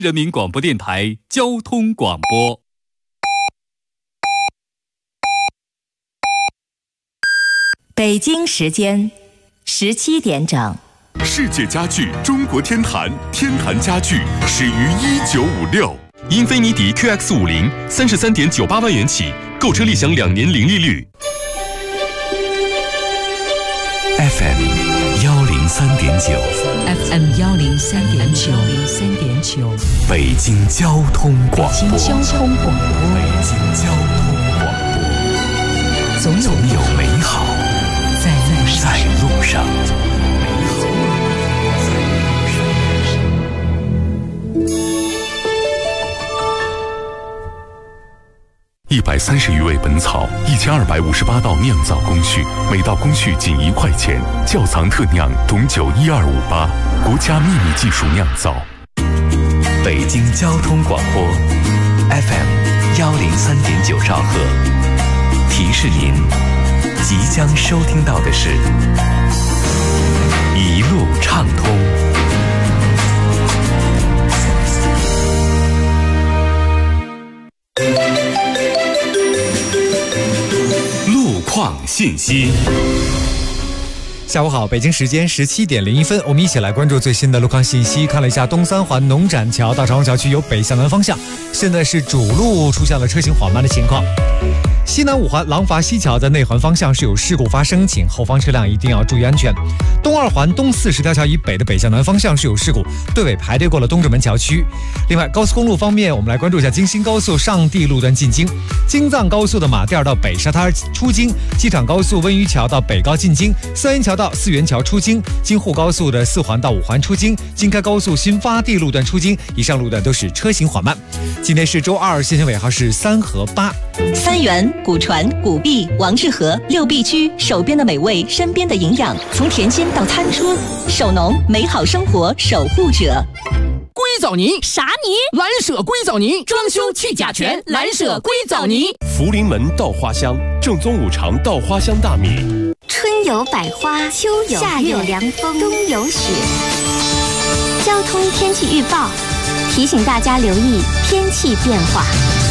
人民广播电台交通广播。 北京时间17点整。 世界家具中国天坛，天坛家具始于1956。英菲尼迪 QX50 33.98万元起，购车立享2年零利率。 FM 103.9 FM 103.9 北京交通广播。 北京交通广播。 北京交通广播。 总有美好在路上。130余味本草，1258道酿造工序，每道工序仅1块钱。窖藏特酿董酒12588，国家秘密技术酿造。北京交通广播 FM 103.9兆赫，提示您即将收听到的是一路畅通。况信息。 下午好，北京时间17点01分，我们一起来关注最新的路况信息。看了一下东三环农展桥到长虹桥区有北向南方向，现在是主路出现了车行缓慢的情况。西南五环廊坊西桥的内环方向是有事故发生，请后方车辆一定要注意安全。东二环东40条桥以北的北向南方向是有事故，队尾排队过了东直门桥区。另外，高速公路方面，我们来关注一下京新高速上地路段进京，京藏高速的马甸到北沙滩出京，机场高速温榆桥到北高进京，三元桥到四元桥出京，京沪高速的4环到5环出京，京开高速新发地路段出京，以上路段都是车行缓慢。今天是周二，限行尾号是3和8。 三元、古传、古币、王致和6必居，手边的美味，身边的营养，从田间到餐桌，手农美好生活守护者。 硅藻泥啥泥？ 蓝舍硅藻泥，装修去甲醛，蓝舍硅藻泥。 福临门稻花香，正宗五常稻花香大米。 春有百花，秋有夏有凉风，冬有雪。交通天气预报提醒大家留意天气变化。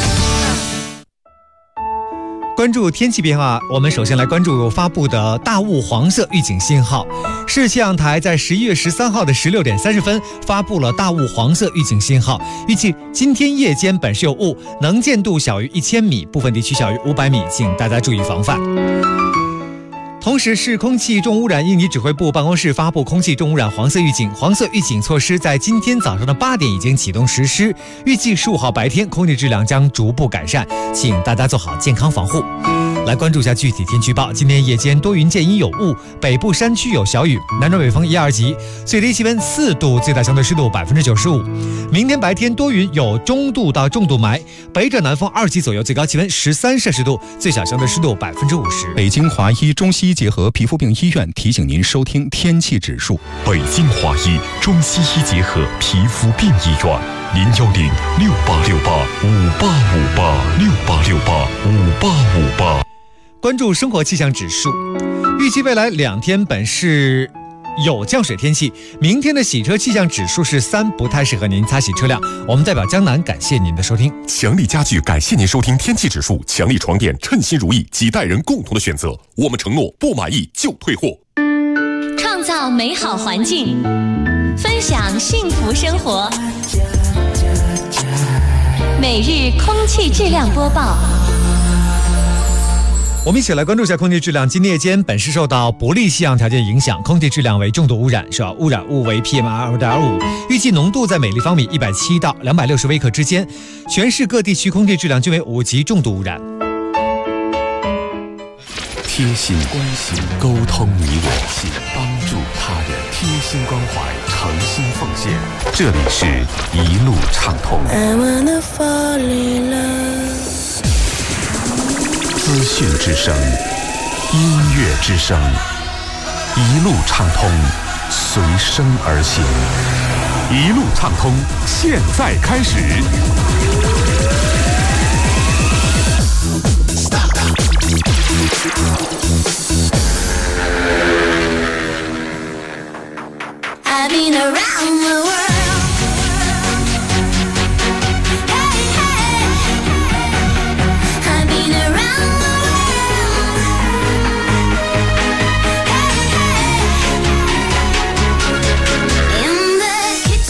关注天气变化，我们首先来关注发布的大雾黄色预警信号。市气象台在11月13号的16点30分发布了大雾黄色预警信号，预计今天夜间本市有雾，能见度小于1000米，部分地区小于500米，请大家注意防范。同时，市空气重污染应急指挥部办公室发布空气重污染黄色预警，黄色预警措施在今天早上的8点已经启动实施，预计15号白天空气质量将逐步改善，请大家做好健康防护。来关注一下具体天气预报，今天夜间多云见阴有雾，北部山区有小雨，南转北风1、2级，最低气温4度，最大相对湿度95%。明天白天多云，有中度到重度霾，北转南风2级左右，最高气温13摄氏度，最小相对湿度50%。 北京华医中西医结合皮肤病医院提醒您收听天气指数。 北京华医中西医结合皮肤病医院，010-6868-5858，6868-5858。 关注生活气象指数，预计未来2天本市有降水天气，明天的洗车气象指数是3，不太适合您擦洗车辆。我们代表江南感谢您的收听。 强力家具感谢您收听天气指数，强力床垫称心如意，几代人共同的选择。我们承诺不满意就退货。 创造美好环境，分享幸福生活。每日空气质量播报。 我们一起来关注一下空气质量。今天夜间本市受到不利气象条件影响，空气质量为重度污染，主要污染物为 PM2.5，预计浓度在每立方米170到260微克之间。全市各地区空气质量均为5级重度污染。 贴心关心，沟通你我，帮助他人，贴心关怀，诚心奉献。这里是一路畅通。资讯之声，音乐之声，一路畅通，随声而行。 一路畅通，现在开始。 I've been around the world.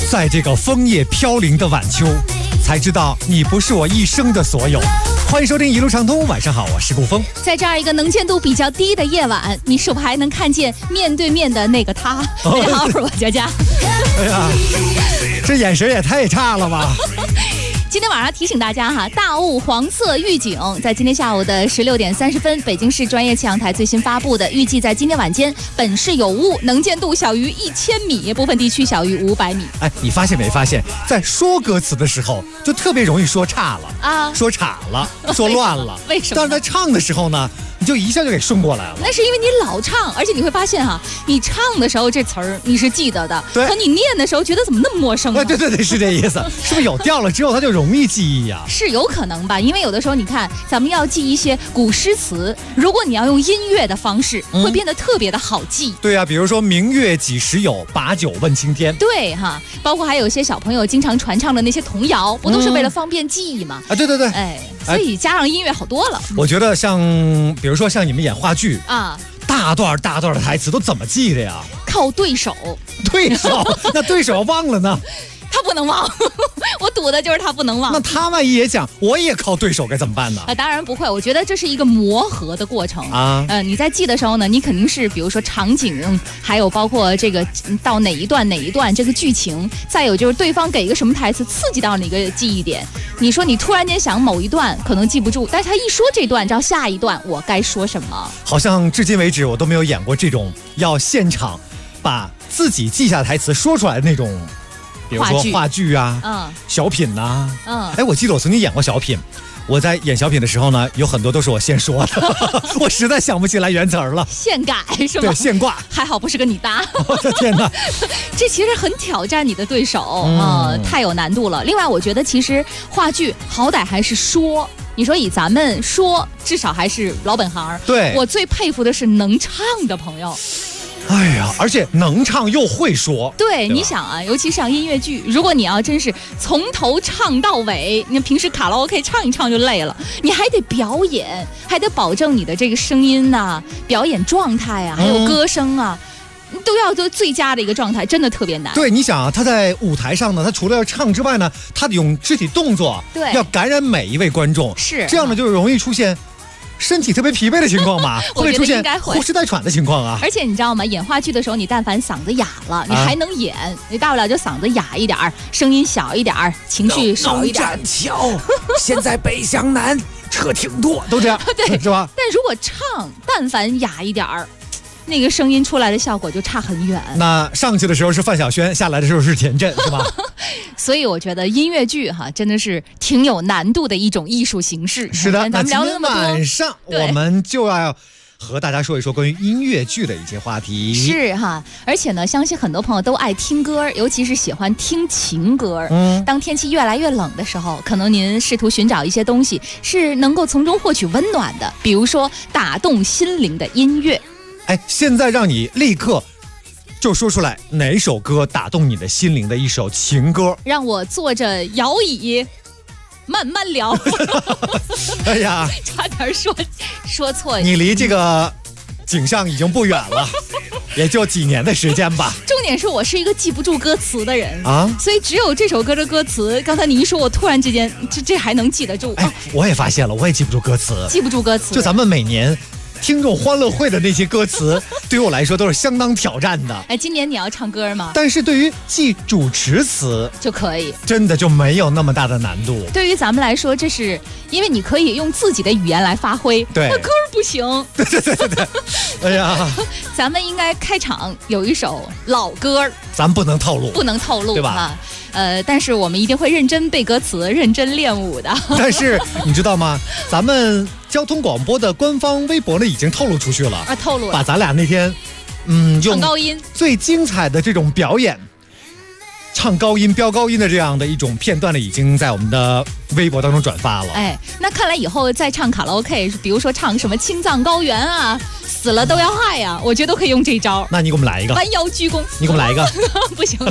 在这个枫叶飘零的晚秋，才知道你不是我一生的所有。欢迎收听一路畅通，晚上好，我是顾峰。 在这样一个能见度比较低的夜晚，你是否还能看见面对面的那个他？大家好，我是我佳佳。 哎呀，这眼神也太差了吧！ 今天晚上提醒大家哈，大雾黄色预警在今天下午的16点30分，北京市专业气象台最新发布的，预计在今天晚间本市有雾，能见度小于1000米，部分地区小于500米。 哎，你发现没发现，在说歌词的时候就特别容易说差了啊，说岔了，说乱了。 为什么？ 但是在唱的时候呢，你就一下就给顺过来了。 那是因为你老唱，而且你会发现哈，你唱的时候这词儿你是记得的， 对， 可你念的时候觉得怎么那么陌生呢？ 对，是这意思。是不是有调了之后它就容易记忆呀？ 是有可能吧，因为有的时候你看，咱们要记一些古诗词，如果你要用音乐的方式，会变得特别的好记。 对啊，比如说明月几时有，把酒问青天。 对哈，包括还有一些小朋友经常传唱的那些童谣，不都是为了方便记忆吗？ 啊，对， 哎，所以加上音乐好多了。 我觉得比如说像你们演话剧啊，大段的台词都怎么记的呀？ 靠对手， 那对手忘了呢？ 他不能忘，我赌的就是他不能忘。 那他万一也讲我也靠对手该怎么办呢？ 当然不会，我觉得这是一个磨合的过程啊。你在记的时候呢，你肯定是比如说场景，还有包括这个到哪一段这个剧情，再有就是对方给一个什么台词刺激到你一个记忆点。你说你突然间想某一段可能记不住，但是他一说这段，知道下一段我该说什么。 好像至今为止我都没有演过这种要现场把自己记下台词说出来的那种。比如说话剧啊，小品呐，哎，我记得我曾经演过小品。我在演小品的时候呢，有很多都是我现说的，我实在想不起来原词儿了。 现改是吗？ 对，现挂。 还好不是跟你搭。 我的天哪， 这其实很挑战你的对手太有难度了。另外，我觉得其实话剧好歹还是说。你说以咱们说，至少还是老本行。 对， 我最佩服的是能唱的朋友。 哎呀，而且能唱又会说。 对，你想啊，尤其上音乐剧，如果你要真是从头唱到尾，你平时卡拉 OK 唱一唱就累了，你还得表演，还得保证你的这个声音啊、表演状态啊，还有歌声啊。都要做最佳的一个状态，真的特别难。 对，你想啊，他在舞台上呢，他除了要唱之外呢，他得用肢体动作， 对， 要感染每一位观众。 是这样呢，就容易出现身体特别疲惫的情况嘛，会出现呼哧带喘的情况啊。 而且你知道吗？演话剧的时候，你但凡嗓子哑了，你还能演，你大不了就嗓子哑一点，声音小一点，情绪少一点。 农栈桥，现在北向南车挺多， 都这样， 对， 是吧？ 但如果唱，但凡哑一点。那个声音出来的效果就差很远。 那上去的时候是范晓萱，下来的时候是田震，是吧？ 所以我觉得音乐剧真的是挺有难度的一种艺术形式。 是的， 咱们聊了那么多， 那今天晚上我们就要和大家说一说关于音乐剧的一些话题。 是哈，而且呢，相信很多朋友都爱听歌，尤其是喜欢听情歌。当天气越来越冷的时候，可能您试图寻找一些东西是能够从中获取温暖的，比如说打动心灵的音乐。 哎，现在让你立刻就说出来哪首歌打动你的心灵的一首情歌， 让我坐着摇椅慢慢聊。 哎呀， 差点说错。 你离这个景象已经不远了，也就几年的时间吧。 重点是我是一个记不住歌词的人啊，所以只有这首歌的歌词，刚才你一说，我突然之间这还能记得住。 哎，我也发现了，我也记不住歌词，就咱们每年听众欢乐会的那些歌词，对于我来说都是相当挑战的。 哎，今年你要唱歌吗？ 但是对于记主持词就可以， 真的就没有那么大的难度。 对于咱们来说，这是因为你可以用自己的语言来发挥。 对， 那歌不行。 对。哎呀， 咱们应该开场有一首老歌， 咱不能透露， 对吧？但是我们一定会认真背歌词，认真练舞的。 但是你知道吗？咱们交通广播的官方微博呢已经透露出去了啊，透露了， 把咱俩那天唱高音最精彩的这种表演，唱高音飙高音的这样的一种片段呢，已经在我们的微博当中转发了。 哎，那看来以后再唱卡拉 OK， 比如说唱什么青藏高原啊，死了都要害呀，我觉得都可以用这招。 那你给我们来一个， 弯腰鞠躬。 你给我们来一个。 不行，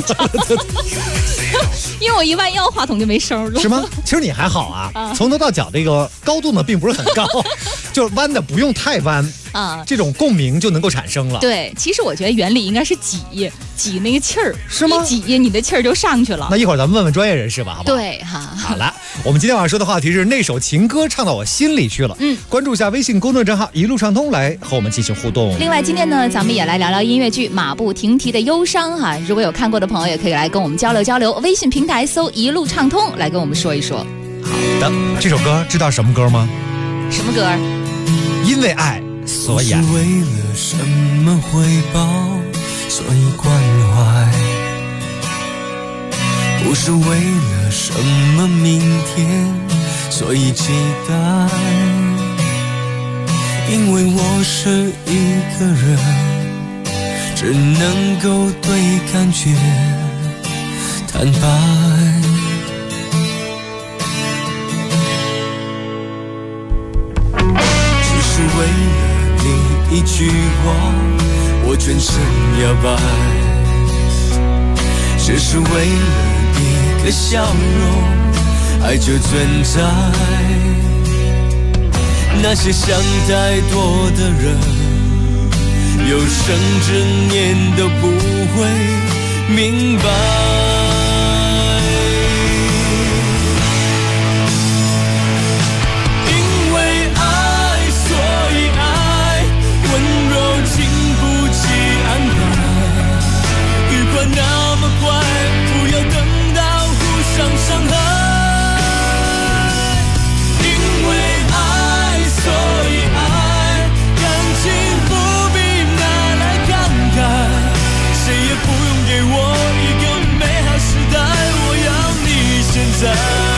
因为我一弯腰话筒就没声了。 是吗？其实你还好啊，从头到脚这个高度呢并不是很高，就弯的不用太弯， 啊， 这种共鸣就能够产生了。 对，其实我觉得原理应该是挤那个气儿， 是吗？ 一挤你的气儿就上去了。 那一会儿咱们问问专业人士吧，好不好？ 对哈。 好了，我们今天晚上说的话题是那首情歌唱到我心里去了。关注一下微信公众账号一路畅通，来和我们进行互动。 另外今天呢，咱们也来聊聊音乐剧《马不停蹄的忧伤》哈。如果有看过的朋友，也可以来跟我们交流交流。微信平台搜一路畅通，来跟我们说一说。 好的，这首歌知道什么歌吗？ 什么歌？ 因为爱所以爱。 不是为了什么回报，所以关怀；不是为了什么明天，所以期待。因为我是一个人，只能够对感觉坦白。只为了你一句话，我全身摇摆；只是为了一个笑容，爱就存在。那些想太多的人，有生之年都不会明白。那么快，不要等到互相伤害。因为爱，所以爱，感情不必拿来慷慨。谁也不用给我一个美好时代，我要你现在。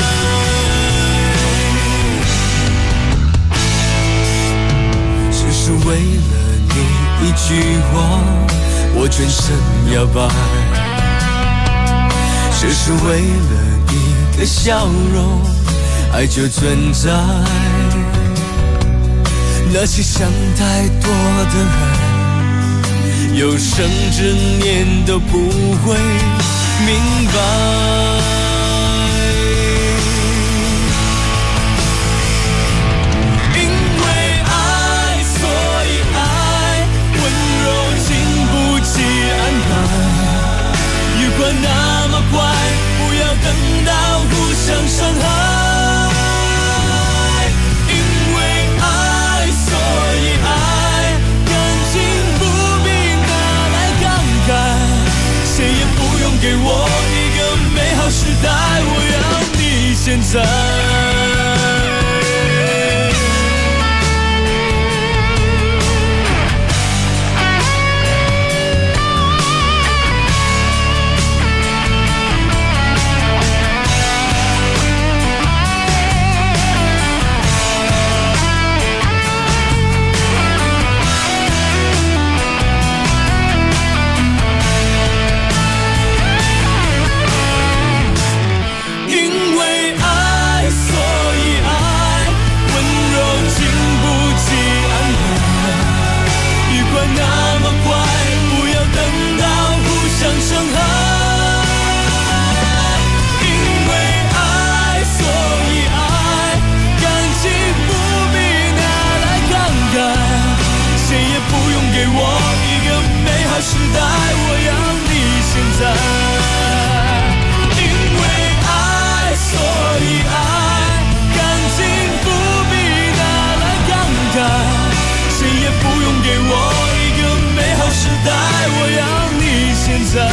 只是为了你一句话，我全身摇摆；只是为了一个笑容，爱就存在。那些想太多的人，有生之年都不会明白。那么快，不要等到互相伤害。因为爱，所以爱，感情不必拿来慷慨。谁也不用给我一个美好时代，我要你现在。时代，我要你现在。因为爱，所以爱，感情不必拿来慷慨。谁也不用给我一个美好时代，我要你现在。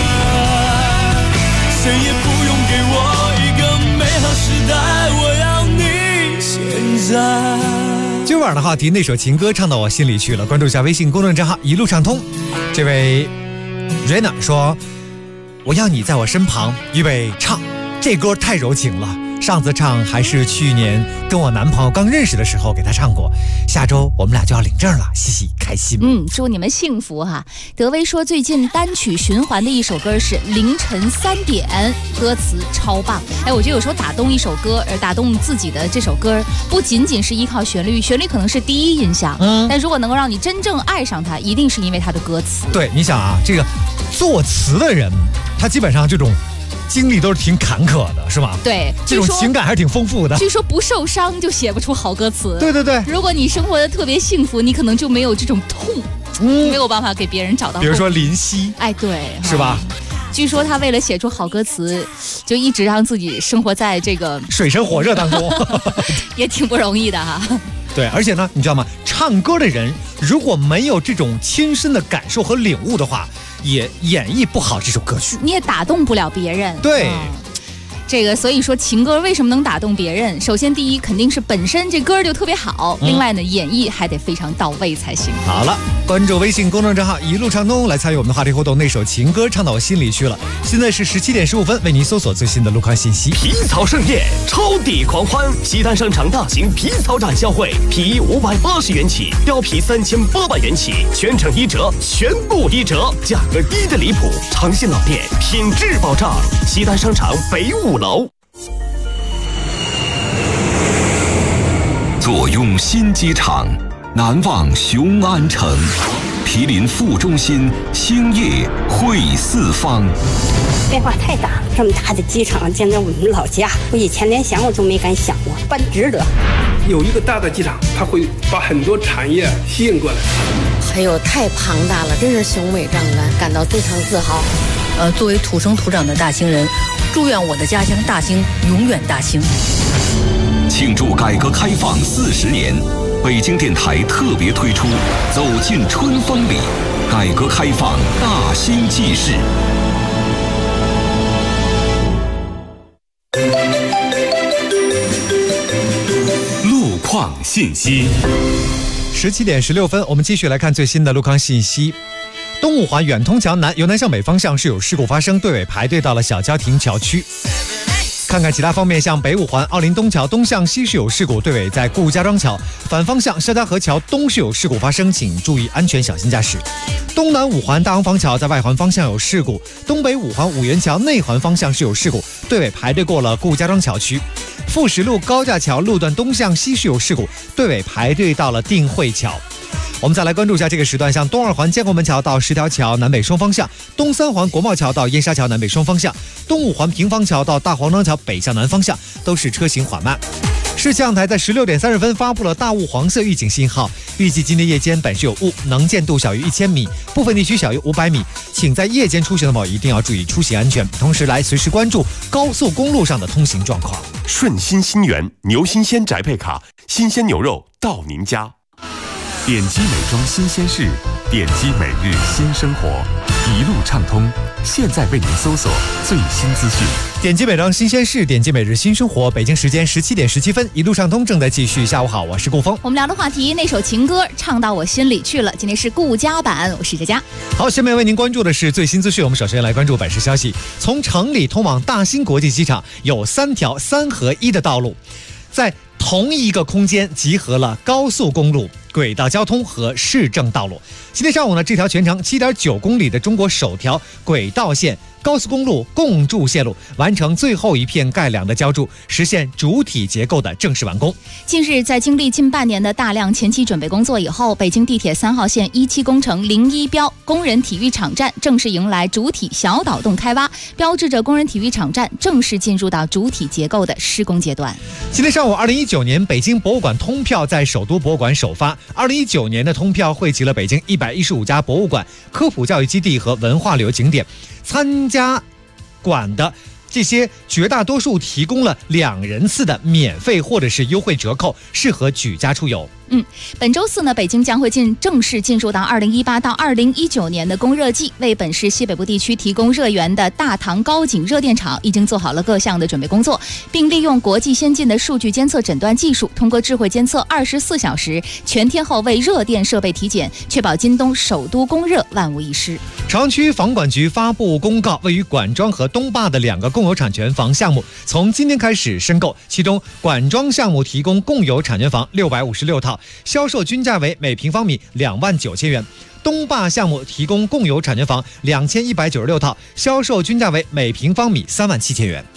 谁也不用给我一个美好时代，我要你现在。 今晚的话题，那首情歌唱到我心里去了。关注一下微信公众账号一路畅通。这位 Rena 说，我要你在我身旁，预备唱。这歌太柔情了，上次唱还是去年跟我男朋友刚认识的时候给他唱过，下周我们俩就要领证了，嘻嘻，开心。 祝你们幸福哈。德威说最近单曲循环的一首歌是凌晨3点，歌词超棒。我觉得有时候打动一首歌，打动自己的这首歌，不仅仅是依靠旋律，旋律可能是第一印象，但如果能够让你真正爱上它，一定是因为它的歌词。 对，你想啊，这个作词的人，他基本上这种经历都是挺坎坷的，是吧？ 对， 这种情感还是挺丰富的。 据说不受伤就写不出好歌词。 对对对， 如果你生活的特别幸福，你可能就没有这种痛，没有办法给别人找到。 比如说林夕， 哎，对， 是吧？ 据说他为了写出好歌词，就一直让自己生活在这个水深火热当中， 也挺不容易的哈。 对，而且呢，你知道吗？唱歌的人如果没有这种亲身的感受和领悟的话，也演绎不好这首歌曲， 你也打动不了别人。 对。 这个所以说情歌为什么能打动别人？首先第一肯定是本身这歌就特别好，另外呢演绎还得非常到位才行。 好了，关注微信公众账号一路畅通来参与我们的话题活动，那首情歌唱到我心里去了。现在是17点15分，为您搜索最新的路况信息。 皮草盛宴，超抵狂欢！西单商场大型皮草展销会，皮衣580元起，貂皮3800元起，全程1折，全部1折，价格低的离谱，诚信老店，品质保障。西单商场北5楼。 坐拥新机场，难忘雄安城。毗邻副中心，兴业汇四方。 变化太大，这么大的机场，简直我们老家，我以前连想我都没敢想过，办值得。 有一个大的机场，它会把很多产业吸引过来。 还有太庞大了，真是雄伟壮观，感到非常自豪。作为土生土长的大兴人，祝愿我的家乡大兴永远大兴。 庆祝改革开放40年，北京电台特别推出《走进春风里》，改革开放大兴纪事。路况信息。 17点16分，我们继续来看最新的路况信息。东五环远通桥南由南向北方向是有事故发生，队尾排队到了小郊亭桥区。看看其他方面，像北五环奥林东桥东向西是有事故，队尾在顾家庄桥；反方向肖家河桥东是有事故发生，请注意安全，小心驾驶。东南五环大王坊桥在外环方向有事故，东北五环五元桥内环方向是有事故，队尾排队过了顾家庄桥区。富石路高架桥路段东向西是有事故，队尾排队到了定慧桥。我们再来关注一下这个时段，像东二环建国门桥到石条桥南北双方向，东三环国贸桥到燕莎桥南北双方向，东五环平房桥到大黄庄桥北向南方向都是车行缓慢。市气象台在16点30分发布了大雾黄色预警信号，预计今天夜间本市有雾，能见度小于1000米，部分地区小于500米，请在夜间出行的朋友一定要注意出行安全，同时来随时关注高速公路上的通行状况。 顺心新源牛新鲜宅配卡，新鲜牛肉到您家。点击美妆新鲜事，点击每日新生活，一路畅通。现在为您搜索最新资讯。 点击美妆新鲜事，点击每日新生活。北京时间17点17分，一路畅通正在继续。下午好，我是顾峰。 我们聊的话题，那首情歌唱到我心里去了。今天是顾家版，我是佳佳。 好，下面为您关注的是最新资讯。我们首先来关注本市消息：从城里通往大兴国际机场有3条3合1的道路，在同一个空间集合了高速公路、轨道交通和市政道路。今天上午呢，这条全长7.9公里的中国首条轨道线高速公路共筑线路完成最后一片盖梁的浇筑，实现主体结构的正式完工。 近日，在经历近半年的大量前期准备工作以后，北京地铁3号线1期工程01标工人体育场站正式迎来主体小岛洞开挖，标志着工人体育场站正式进入到主体结构的施工阶段。 今天上午，2019年北京博物馆通票在首都博物馆首发。2019年的通票汇集了北京115家博物馆、科普教育基地和文化旅游景点，参加馆的这些绝大多数提供了2人次的免费或者是优惠折扣，适合举家出游。 本周4呢，北京将会正式进入到2018到2019年的供热季，为本市西北部地区提供热源的大唐高井热电厂已经做好了各项的准备工作，并利用国际先进的数据监测诊断技术，通过智慧监测24小时全天候为热电设备体检，确保今冬首都供热万无一失。 朝阳区房管局发布公告，位于管庄和东坝的2个共有产权房项目从今天开始申购，其中管庄项目提供共有产权房656套，销售均价为每平方米29000元。东坝项目提供共有产权房2196套，销售均价为每平方米37000元。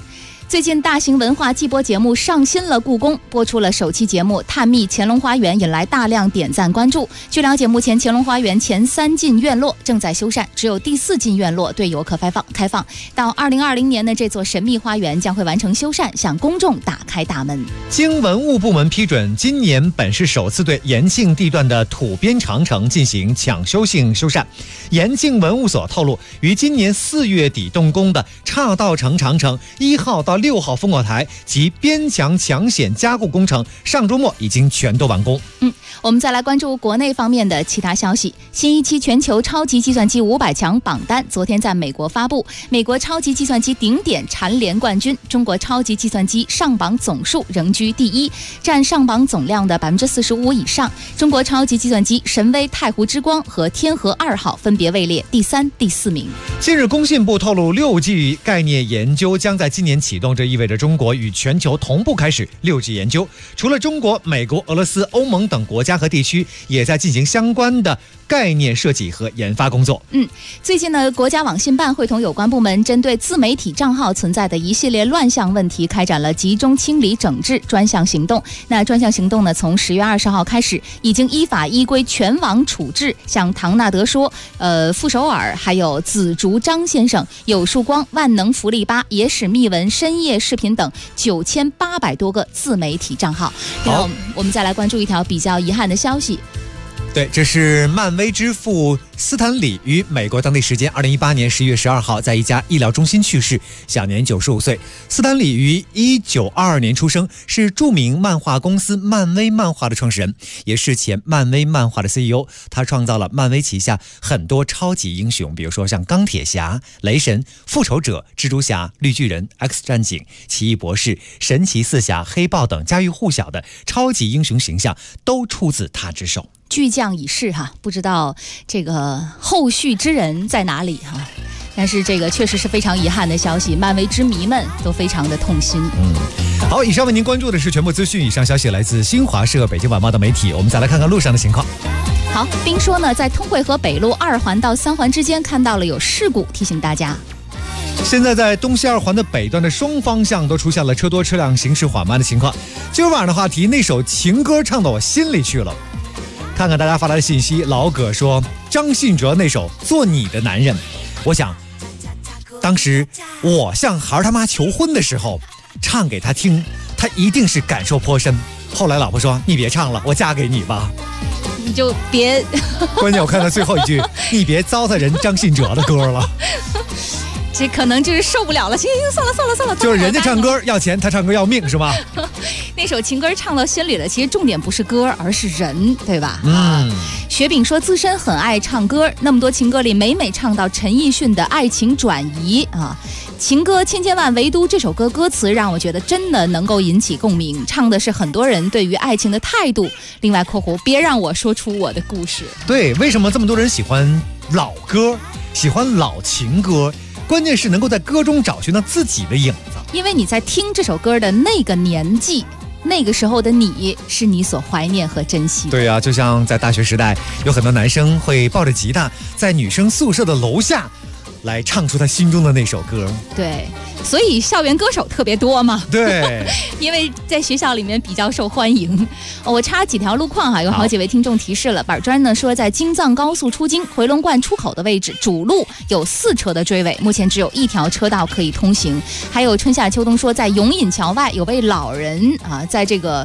最近大型文化季播节目上新了故宫，播出了首期节目《探秘乾隆花园》，引来大量点赞关注。据了解，目前乾隆花园前3进院落正在修缮，只有第4进院落对游客开放。到2020年呢，这座神秘花园将会完成修缮，向公众打开大门。 经文物部门批准，今年本市首次对延庆地段的土边长城进行抢修性修缮。延庆文物所透露，于今年4月底动工的岔道城长城1号到6号烽火台及边墙墙险加固工程上周末已经全都完工。 我们再来关注国内方面的其他消息。新一期全球超级计算机500强榜单昨天在美国发布，美国超级计算机顶点蝉联冠军，中国超级计算机上榜总数仍居第1，占上榜总量的45%以上。中国超级计算机神威太湖之光和天河2号分别位列第3、第4名。 近日，工信部透露6G 概念研究将在今年启动，这意味着中国与全球同步开始6G 研究。除了中国、美国、俄罗斯、欧盟等国家和地区也在进行相关的概念设计和研发工作。 最近呢，国家网信办会同有关部门针对自媒体账号存在的一系列乱象问题，开展了集中清理整治专项行动。那专项行动呢，从10月20号开始，已经依法依规全网处置，像唐纳德说、傅首尔，还有紫竹张先生、有树光、万能福利吧、野史秘闻、深夜视频等9800多个自媒体账号。好，我们再来关注一条比较遗憾的消息。 对，这是漫威之父斯坦李于美国当地时间2018年11月12号在一家医疗中心去世，享年95岁。斯坦李于1922年出生，是著名漫画公司漫威漫画的创始人，也是前漫威漫画的 CEO。他创造了漫威旗下很多超级英雄，比如说像钢铁侠、雷神、复仇者、蜘蛛侠、绿巨人、X 战警、奇异博士、神奇四侠、黑豹等家喻户晓的超级英雄形象都出自他之手。 巨匠已逝哈，不知道这个后续之人在哪里哈。但是这个确实是非常遗憾的消息，漫威之迷们都非常的痛心。 好，以上为您关注的是全部资讯，以上消息来自新华社、北京晚报的媒体。我们再来看看路上的情况。 好，并说呢，在通惠河北路2环到3环之间看到了有事故，提醒大家。 现在在东西2环的北段的双方向都出现了车多车辆行驶缓慢的情况。今儿晚上的话题，那首情歌唱到我心里去了。看看大家发来的信息，老葛说张信哲那首《做你的男人》，我想当时我向孩他妈求婚的时候唱给他听，他一定是感受颇深。后来老婆说你别唱了，我嫁给你吧。 你就别关键我看到最后一句你别糟蹋人张信哲的歌了。 这可能就是受不了了，行，算了， 就是人家唱歌要钱，他唱歌要命，是吧？ 那首情歌唱到心里了，其实重点不是歌，而是人，对吧？雪饼说自身很爱唱歌，那么多情歌里每唱到陈奕迅的爱情转移啊，情歌千千万，唯独这首歌歌词让我觉得真的能够引起共鸣，唱的是很多人对于爱情的态度。另外括弧别让我说出我的故事。 对，为什么这么多人喜欢老歌，喜欢老情歌？关键是能够在歌中找寻到自己的影子， 因为你在听这首歌的那个年纪，那个时候的你是你所怀念和珍惜的。 对啊，就像在大学时代，有很多男生会抱着吉他在女生宿舍的楼下来唱出他心中的那首歌。 对，所以校园歌手特别多嘛。 对， 因为在学校里面比较受欢迎。我插几条路况哈，有好几位听众提示了。板砖呢说，在京藏高速出京回龙观出口的位置，主路有4车的追尾，目前只有1条车道可以通行。还有春夏秋冬说，在永隐桥外有位老人啊，在这个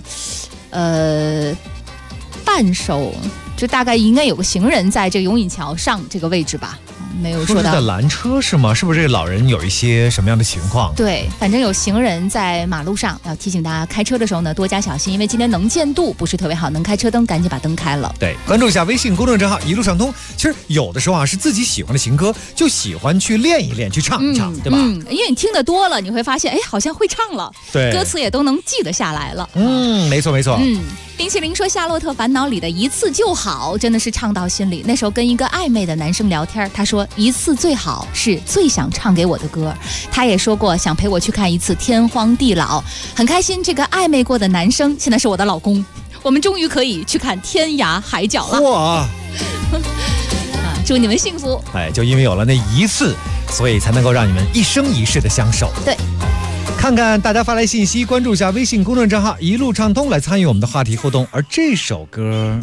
半手，就大概应该有个行人在这个永隐桥上这个位置吧。没有说到在拦车是吗？是不是这个老人有一些什么样的情况？ 对，反正有行人在马路上，要提醒大家开车的时候呢多加小心，因为今天能见度不是特别好，能开车灯赶紧把灯开了。 对，关注一下微信公众账号一路畅通。其实有的时候啊，是自己喜欢的情歌，就喜欢去练一练，去唱一唱，对吧？ 因为你听得多了，你会发现，哎，好像会唱了， 对， 歌词也都能记得下来了。 没错。 冰淇淋说，《夏洛特烦恼》里的一次就好真的是唱到心里。那时候跟一个暧昧的男生聊天，他说一次最好是最想唱给我的歌。他也说过想陪我去看一次天荒地老，很开心这个暧昧过的男生现在是我的老公，我们终于可以去看天涯海角了。 哇祝你们幸福。 就因为有了那一次，所以才能够让你们一生一世的相守。 对， 看看大家发来信息，关注一下微信公众账号一路畅通来参与我们的话题互动。而这首歌，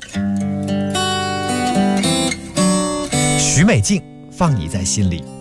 许美静，放你在心里。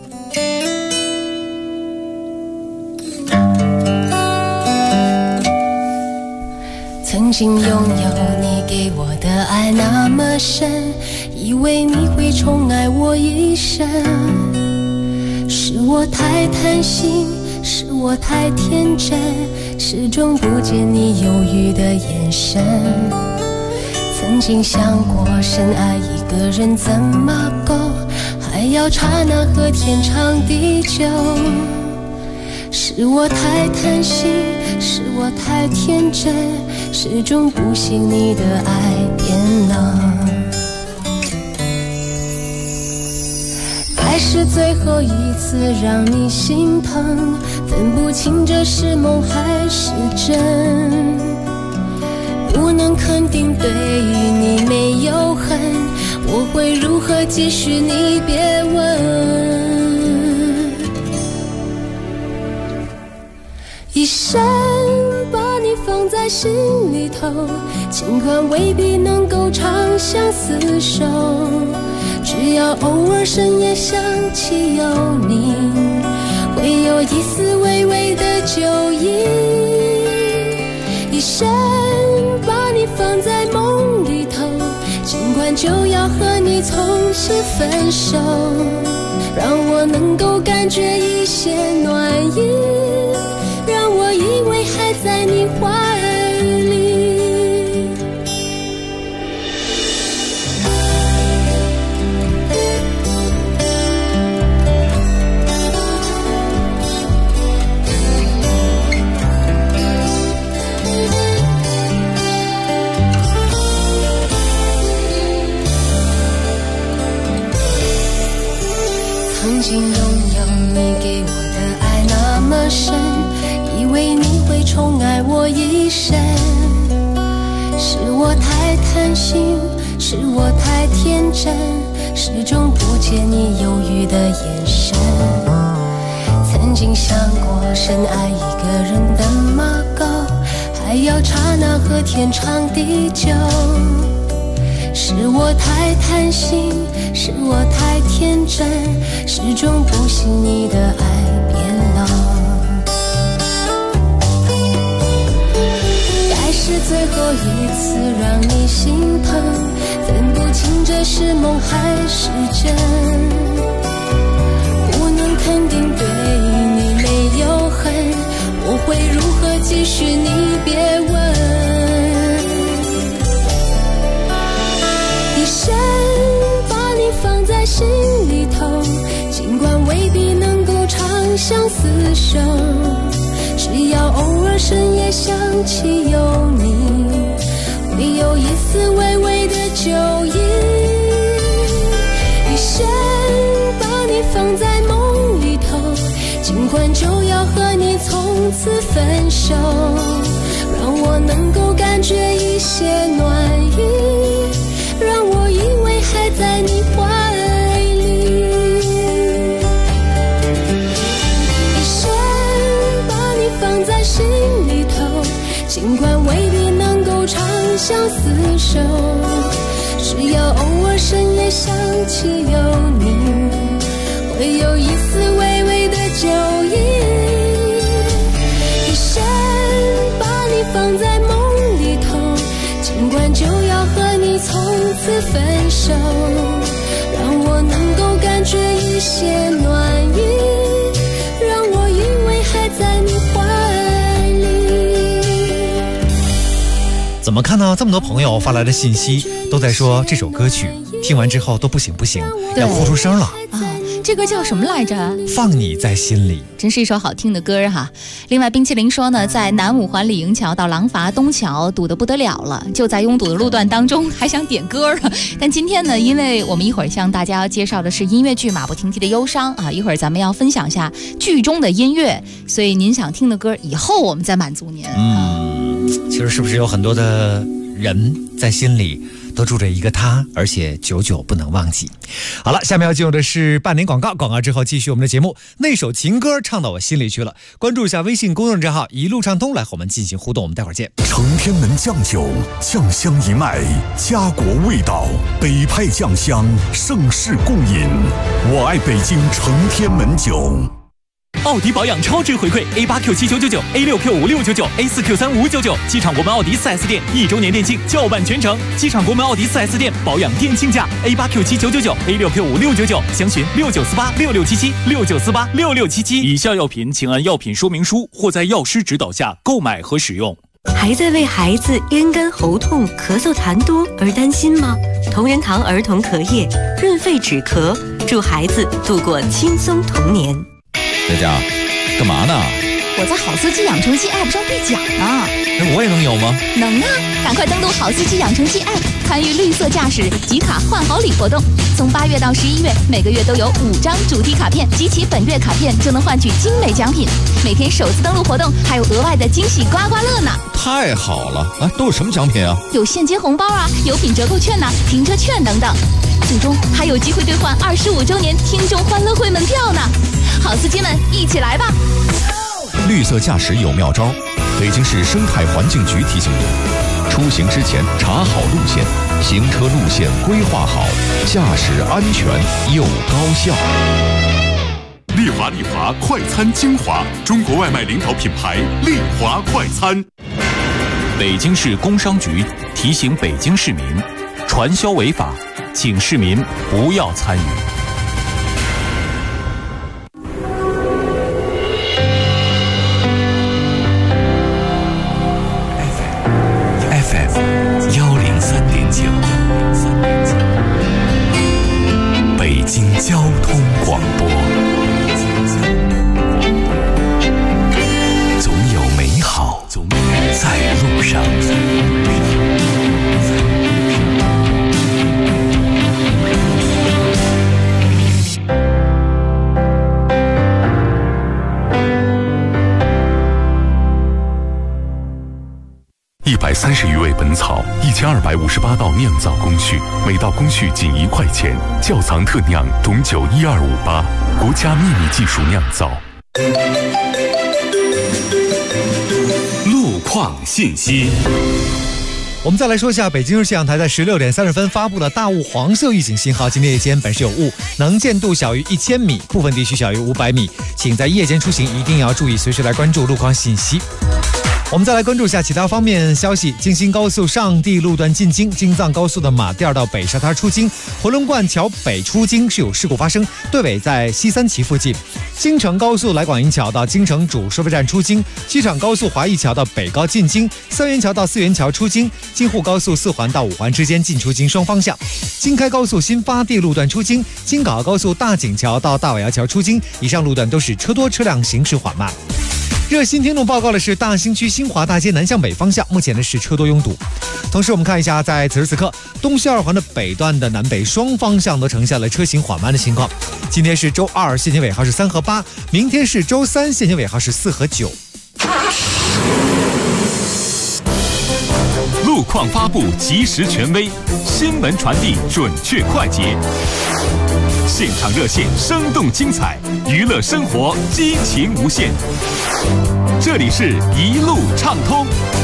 曾经拥有你给我的爱那么深，以为你会宠爱我一生，是我太贪心，是我太天真，始终不见你犹豫的眼神。曾经想过深爱一个人怎么够，还要刹那和天长地久，是我太贪心，是我太天真，始终不信你的爱变冷。爱是最后一次让你心疼，分不清这是梦还是真，不能肯定对你没有恨，我会如何继续你别问。一生把你放在心里头，尽管未必能够长相厮守，只要偶尔深夜想起有你，会有一丝微微的酒意。一生把你放在梦里头，尽管就要和你从此分手，让我能够感觉一些暖意，让我以为还在你怀里。曾经拥有你给我的爱那么深，以为你会宠爱我一生，是我太贪心，是我太天真，始终不见你犹豫的眼神。曾经想过深爱一个人怎么够，还要刹那和天长地久，是我太贪心，是我太天真，始终不信你的爱变冷。该是最后一次让你心疼，分不清这是梦还是真，不能肯定对你没有恨，我会如何继续你别问。一生把你放在心里头，尽管未必能够长相厮守，只要偶尔深夜想起有你，会有一丝微微的酒意。一生把你放在梦里头，尽管就要和你从此分手，让我能够感觉一些暖意，让我以为还在你怀里。一生把你放在心里头，尽管未必能够长相厮守，只要偶尔深夜想起有你，会有一丝微微的酒意。一生把你放在梦里头，尽管就要和你从此分手，让我能够感觉一些暖意，让我以为还在你怀里。 怎么看呢？这么多朋友发来的信息都在说这首歌曲听完之后都不行，要哭出声了啊！这歌叫什么来着？ 放你在心里， 真是一首好听的歌哈。另外，冰淇淋说呢，在南五环李营桥到廊坊东桥堵得不得了了，就在拥堵的路段当中，还想点歌了。但今天呢，因为我们一会儿向大家要介绍的是音乐剧《马不停蹄的忧伤》啊，一会儿咱们要分享一下剧中的音乐，所以您想听的歌，以后我们再满足您。 其实是不是有很多的人在心里都住着一个他，而且久久不能忘记。好了，下面要进入的是半年广告，广告之后继续我们的节目。那首情歌唱到我心里去了，关注一下微信公众账号一路畅通，来和我们进行互动。我们待会儿见。 承天门酱酒，酱香一脉，家国味道，北派酱香，盛世共饮。我爱北京承天门酒。 奥迪保养超值回馈 A8Q7999、A6Q5699、A4Q3599，机场国门奥迪 4S 店1周年店庆叫办全程，机场国门奥迪 4S 店保养店庆价 A8Q7999、A6Q5699，详询69486677、69486677。以下药品请按药品说明书或在药师指导下购买和使用。 还在为孩子咽干喉痛、咳嗽痰多而担心吗？同仁堂儿童咳液润肺止咳，助孩子度过轻松童年。 佳佳，干嘛呢？ 我在好司机养成记 App 上兑奖呢。 我也能有吗？ 能啊！赶快登录好司机养成记 App， 参与绿色驾驶集卡换好礼活动。从8月到11月，每个月都有5张主题卡片，集齐本月卡片就能换取精美奖品。每天首次登录活动还有额外的惊喜刮刮乐呢！ 太好了！啊，都有什么奖品啊？ 有现金红包啊，有品折扣券呐，停车券等等。最终还有机会兑换25周年听众欢乐会门票呢！好司机们，一起来吧！ 绿色驾驶有妙招，北京市生态环境局提醒您：出行之前查好路线，行车路线规划好，驾驶安全又高效。 丽华快餐精华，中国外卖领导品牌丽华快餐。 北京市工商局提醒北京市民，传销违法，请市民不要参与。 北京交通广播，总有美好在路上。 130余味本草，1258道酿造工序，每道工序仅1块钱。窖藏特酿董酒12588，国家秘密技术酿造。 路况信息。 我们再来说一下，北京市气象台在16点30分发布了大雾黄色预警信号，今天夜间本市有雾，能见度小于1000米，部分地区小于500米，请在夜间出行一定要注意，随时来关注路况信息。我们再来关注一下其他方面消息。京新高速上地路段进京，京藏高速的马甸到北沙滩出京，回龙观桥北出京是有事故发生，队尾在西三旗附近。京承高速来广营桥到京承主收费站出京，机场高速华谊桥到北高进京，三元桥到四元桥出京，京沪高速4环到5环之间进出京双方向。京开高速新发地路段出京，京港澳高速大井桥到大尾窑桥出京，以上路段都是车多车辆行驶缓慢。热心听众报告的是大兴区新华大街南向北方向，目前呢是车多拥堵。同时我们看一下，在此时此刻，东西2环的北段的南北双方向都呈现了车行缓慢的情况。今天是周2，限行尾号是3和8；明天是周3，限行尾号是4和9。 路况发布及时权威，新闻传递准确快捷，现场热线生动精彩，娱乐生活激情无限。这里是一路畅通。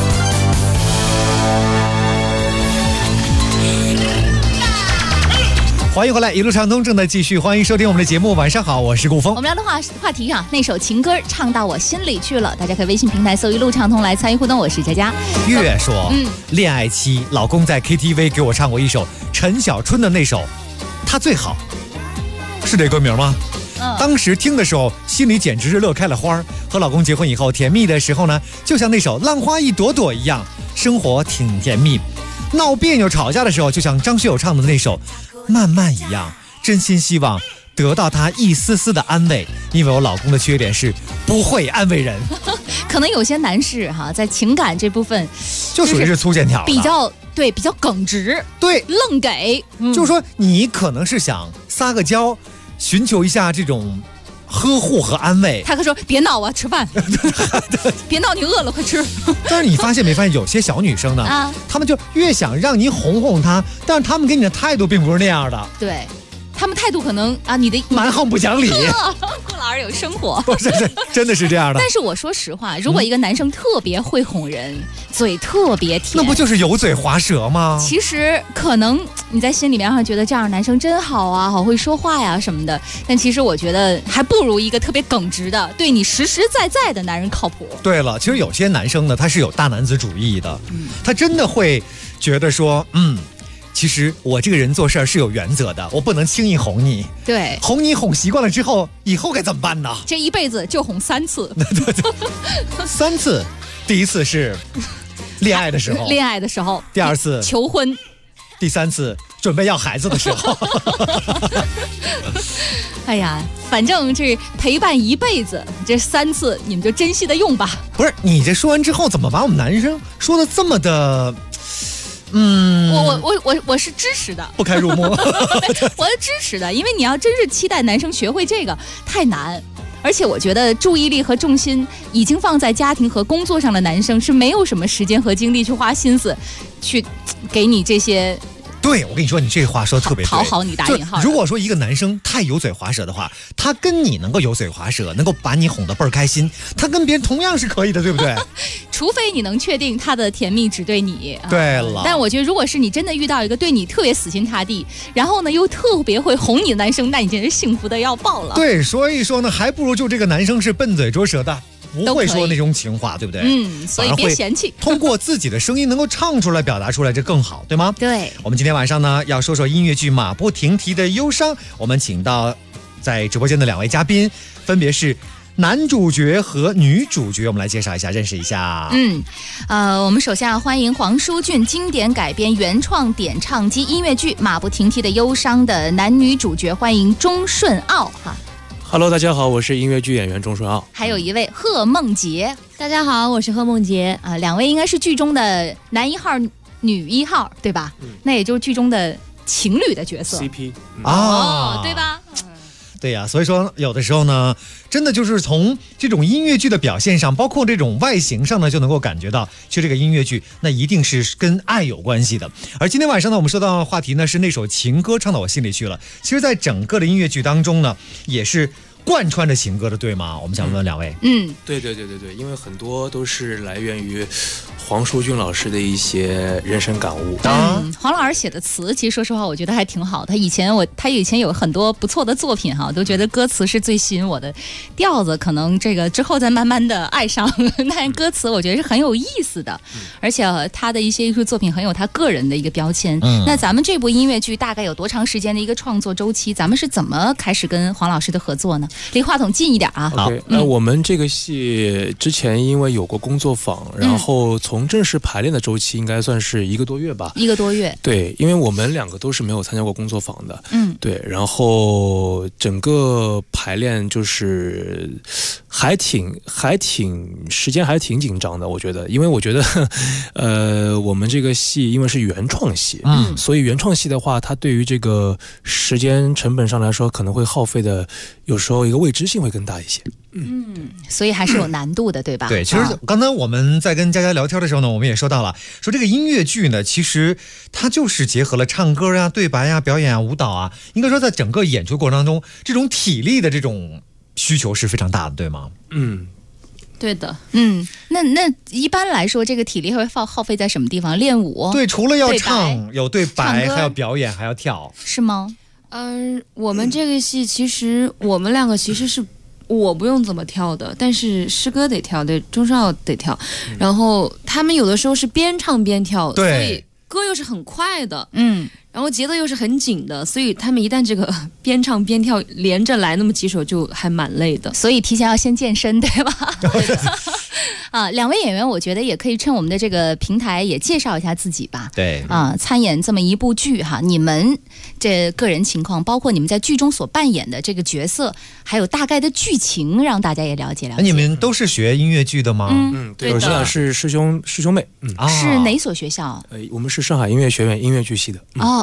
欢迎回来，一路畅通正在继续，欢迎收听我们的节目。晚上好，我是顾峰。 我们聊的话题啊，那首情歌唱到我心里去了，大家可以微信平台搜一路畅通来参与互动。我是佳佳。 月说，恋爱期老公在 KTV 给我唱过一首陈小春的那首《他最好》，是这歌名吗？当时听的时候，心里简直是乐开了花。和老公结婚以后，甜蜜的时候呢，就像那首《浪花一朵朵》一样，生活挺甜蜜。闹别扭吵架的时候，就像张学友唱的那首《慢慢》一样，真心希望得到他一丝丝的安慰，因为我老公的缺点是不会安慰人。 可能有些男士哈，在情感这部分就属于是粗线条， 比较耿直， 对， 愣给。 就是说你可能是想撒个娇，寻求一下这种呵护和安慰。 他可说别闹啊，吃饭，别闹，你饿了快吃。 但是你发现没发现，有些小女生呢，她们就越想让你哄哄她，但是她们给你的态度并不是那样的。 对。他们态度可能啊，你的蛮横不讲理。 顾老师有生活， 不是，真的是这样的。 但是我说实话，如果一个男生特别会哄人，嘴特别甜， 那不就是油嘴滑舌吗？ 其实可能你在心里面会觉得这样男生真好啊，好会说话呀什么的。但其实我觉得还不如一个特别耿直的，对你实实在在的男人靠谱。 对了，其实有些男生呢，他是有大男子主义的，他真的会觉得说，其实我这个人做事儿是有原则的，我不能轻易哄你。 对， 哄你哄习惯了之后，以后该怎么办呢？ 这一辈子就哄3次。 3次，第1次是恋爱的时候， 恋爱的时候； 第2次求婚； 第3次准备要孩子的时候。 哎呀，反正这陪伴一辈子，这3次你们就珍惜的用吧。 不是，你这说完之后，怎么把我们男生说的这么的？ 我是支持的， 不堪入目。 我是支持的，因为你要真是期待男生学会这个太难，而且我觉得注意力和重心已经放在家庭和工作上的男生是没有什么时间和精力去花心思去给你这些。 对，我跟你说，你这话说的特别对， 讨好你打引号。 如果说一个男生太油嘴滑舌的话，他跟你能够油嘴滑舌，能够把你哄得倍儿开心，他跟别人同样是可以的，对不对？ 除非你能确定他的甜蜜只对你。 对了， 但我觉得如果是你真的遇到一个对你特别死心塌地，然后呢又特别会哄你的男生，那你简直幸福的要爆了。 对，所以说呢，还不如就这个男生是笨嘴拙舌的，不会说那种情话，对不对？ 所以别嫌弃， 通过自己的声音能够唱出来、表达出来，这更好，对吗？ 对。 我们今天晚上呢，要说说音乐剧《马不停蹄的忧伤》，我们请到在直播间的2位嘉宾，分别是男主角和女主角，我们来介绍一下，认识一下。 我们首先欢迎黄舒骏经典改编原创点唱机音乐剧《马不停蹄的忧伤》的男女主角，欢迎钟顺奥哈。 Hello， 大家好，我是音乐剧演员钟顺奥。 还有一位贺梦洁， 大家好，我是贺梦洁。 2位应该是剧中的男1号、女1号，对吧？那也就是剧中的情侣的角色 CP 对吧？ 对呀，所以说有的时候呢，真的就是从这种音乐剧的表现上，包括这种外形上呢，就能够感觉到，其实这个音乐剧那一定是跟爱有关系的。而今天晚上呢，我们说到的话题呢是那首情歌唱到我心里去了。其实，在整个的音乐剧当中呢，也是贯穿着情歌的，对吗？我们想问2位。 对，因为很多都是来源于黄舒骏老师的一些人生感悟。 黄老师写的词，其实说实话，我觉得还挺好。他以前有很多不错的作品哈，我都觉得歌词是最吸引我的。调子可能这个之后再慢慢的爱上，但歌词我觉得是很有意思的，而且他的一些艺术作品很有他个人的一个标签。那咱们这部音乐剧大概有多长时间的一个创作周期？咱们是怎么开始跟黄老师的合作呢？离话筒近一点啊。 好，那我们这个戏之前因为有过工作坊，然后从正式排练的周期应该算是1个多月吧。 1个多月。 对，因为我们2个都是没有参加过工作坊的。对，然后整个排练就是还挺时间还挺紧张的，我觉得，因为我觉得我们这个戏因为是原创戏，所以原创戏的话，它对于这个时间成本上来说可能会耗费的有时候一个未知性会更大一些。 所以还是有难度的，对吧？ 对，其实刚才我们在跟佳佳聊天的时候呢，我们也说到了，说这个音乐剧呢，其实它就是结合了唱歌呀、对白呀、表演啊、舞蹈啊，应该说在整个演出过程当中，这种体力的这种需求是非常大的，对吗？ 对的。那一般来说，这个体力会耗费在什么地方？练舞？ 对，除了要唱，有对白，还要表演，还要跳， 是吗？ 我们这个戏其实我们2个其实是我不用怎么跳的，但是诗歌得跳，对，钟顺奥得跳，然后他们有的时候是边唱边跳，所以歌又是很快的，然后节奏又是很紧的，所以他们一旦这个边唱边跳连着来那么几首就还蛮累的， 所以提前要先健身，对吧？2位演员，我觉得也可以趁我们的这个平台也介绍一下自己吧。 对， 参演这么一部剧哈，你们这个人情况，包括你们在剧中所扮演的这个角色，还有大概的剧情，让大家也了解了解。 你们都是学音乐剧的吗？ 对，我们俩是师兄妹。 是哪所学校？ 我们是上海音乐学院音乐剧系的。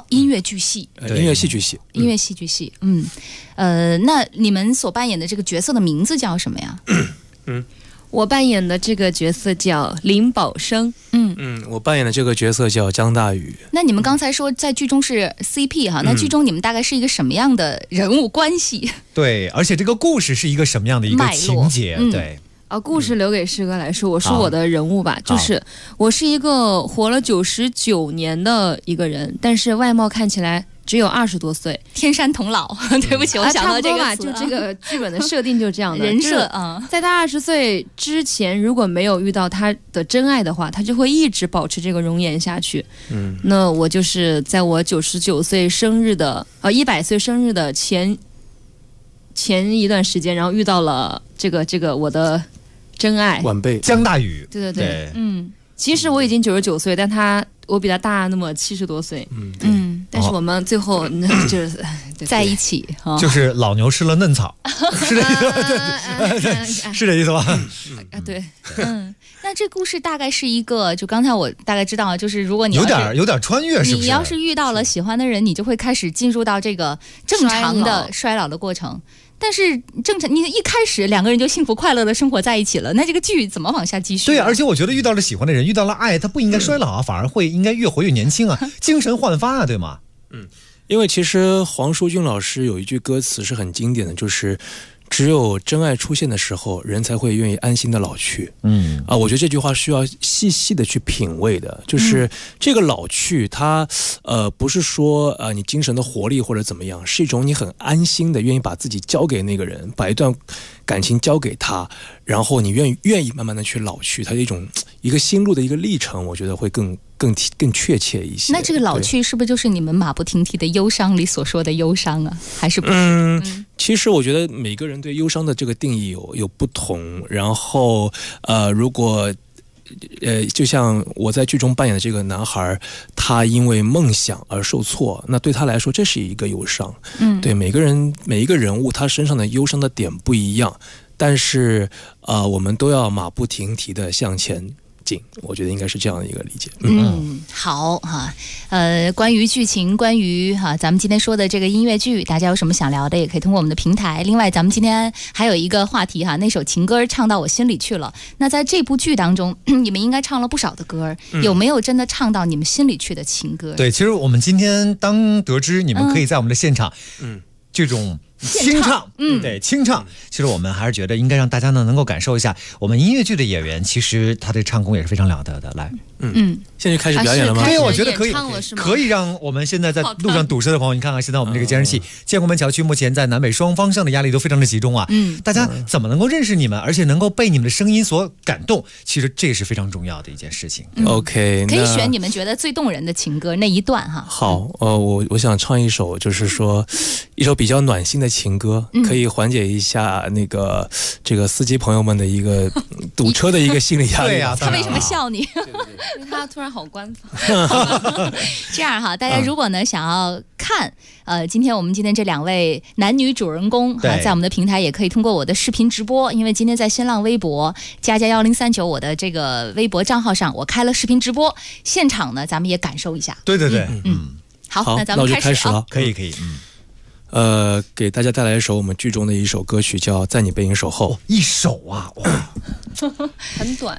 音乐剧系， 音乐戏剧系， 音乐戏剧系。那你们所扮演的这个角色的名字叫什么呀？ 我扮演的这个角色叫林宝生。 我扮演的这个角色叫江大宇。 那你们刚才说在剧中是 CP 哈，那剧中你们大概是一个什么样的人物关系？ 对，而且这个故事是一个什么样的一个情节？对。 故事留给师哥来说，我是我的人物吧，就是我是一个活了99年的一个人，但是外貌看起来只有20多岁， 天山童姥。对不起，我想到这个词， 就这个剧本的设定就这样的人设啊。 在他20岁之前，如果没有遇到他的真爱的话，他就会一直保持这个容颜下去。那我就是在我99岁生日的100岁生日的前一段时间，然后遇到了这个我的真爱晚辈江大宇。 对，其实我已经99岁，但我比他大那么70多岁。但是我们最后就是在一起， 就是老牛吃了嫩草，是这意思，是这意思吧？ 对， 那这故事大概是一个，就刚才我大概知道，就是如果你有点穿越，是不是？ 你要是遇到了喜欢的人，你就会开始进入到这个正常的衰老的过程。但是正常，你一开始两个人就幸福快乐的生活在一起了，那这个剧怎么往下继续？ 对，而且我觉得遇到了喜欢的人，遇到了爱，他不应该衰老啊，反而应该越活越年轻啊，精神焕发啊，对吗？ 因为其实黄舒骏老师有一句歌词是很经典的，就是只有真爱出现的时候，人才会愿意安心的老去。我觉得这句话需要细细的去品味的，就是这个老去，它不是说你精神的活力或者怎么样，是一种你很安心的愿意把自己交给那个人，把一段感情交给他，然后你愿意慢慢的去老去，它是一个心路的一个历程，我觉得会更确切一些。 那这个老去是不是就是你们马不停蹄的忧伤里所说的忧伤啊？还是不是？ 其实我觉得每个人对忧伤的这个定义有不同。然后如果就像我在剧中扮演的这个男孩，他因为梦想而受挫，那对他来说这是一个忧伤。对每一个人物他身上的忧伤的点不一样，但是我们都要马不停蹄的向前进，我觉得应该是这样的一个理解。 好哈，关于剧情，关于咱们今天说的这个音乐剧，大家有什么想聊的，也可以通过我们的平台。另外，咱们今天还有一个话题那首情歌唱到我心里去了。那在这部剧当中，你们应该唱了不少的歌，有没有真的唱到你们心里去的情歌？ 对，其实我们今天当得知你们可以在我们的现场，这种清唱，对，清唱，其实我们还是觉得应该让大家呢能够感受一下，我们音乐剧的演员其实他的唱功也是非常了得的。来， 现在就开始表演了吗？ 对，我觉得可以让我们现在在路上堵车的朋友，你看看现在我们这个监视器，建国门桥区目前在南北双方向的压力都非常的集中啊。大家怎么能够认识你们，而且能够被你们的声音所感动？其实这也是非常重要的一件事情。 OK， 可以选你们觉得最动人的情歌那一段哈。 好，我想唱一首，就是说一首比较暖心的情歌，可以缓解一下这个司机朋友们的一个堵车的一个心理压力。 对呀， 他为什么笑你？ 因为他突然好官方。 这样哈，大家如果呢想要看今天这两位男女主人公在我们的平台也可以通过我的视频直播，因为今天在新浪微博加1039我的这个微博账号上我开了视频直播，现场呢咱们也感受一下。 对， 好，那咱们开始了。 可以。 给大家带来一首我们剧中的一首歌曲，叫《在你背影守候》。 一首啊，哇， 很短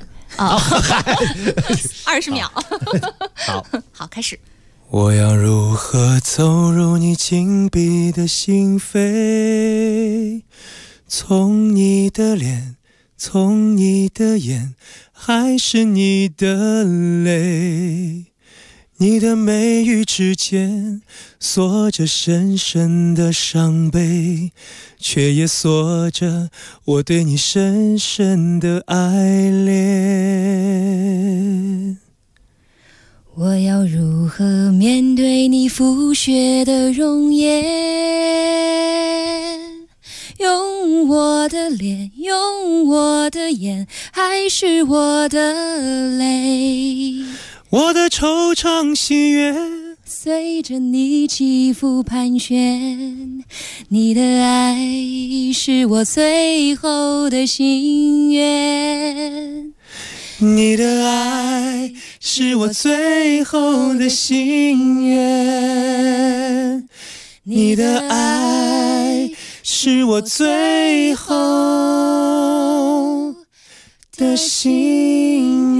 20秒。好，开始。 我要如何走入你紧闭的心扉？从你的脸，从你的眼，还是你的泪？你的眉宇之间锁着深深的伤悲，却也锁着我对你深深的爱恋。 我要如何面对你覆雪的容颜？用我的脸，用我的眼，还是我的泪？ 我的惆怅喜悦随着你起伏盘旋，你的爱是我最后的心愿。 你的爱是我最后的心愿，你的爱是我最后的心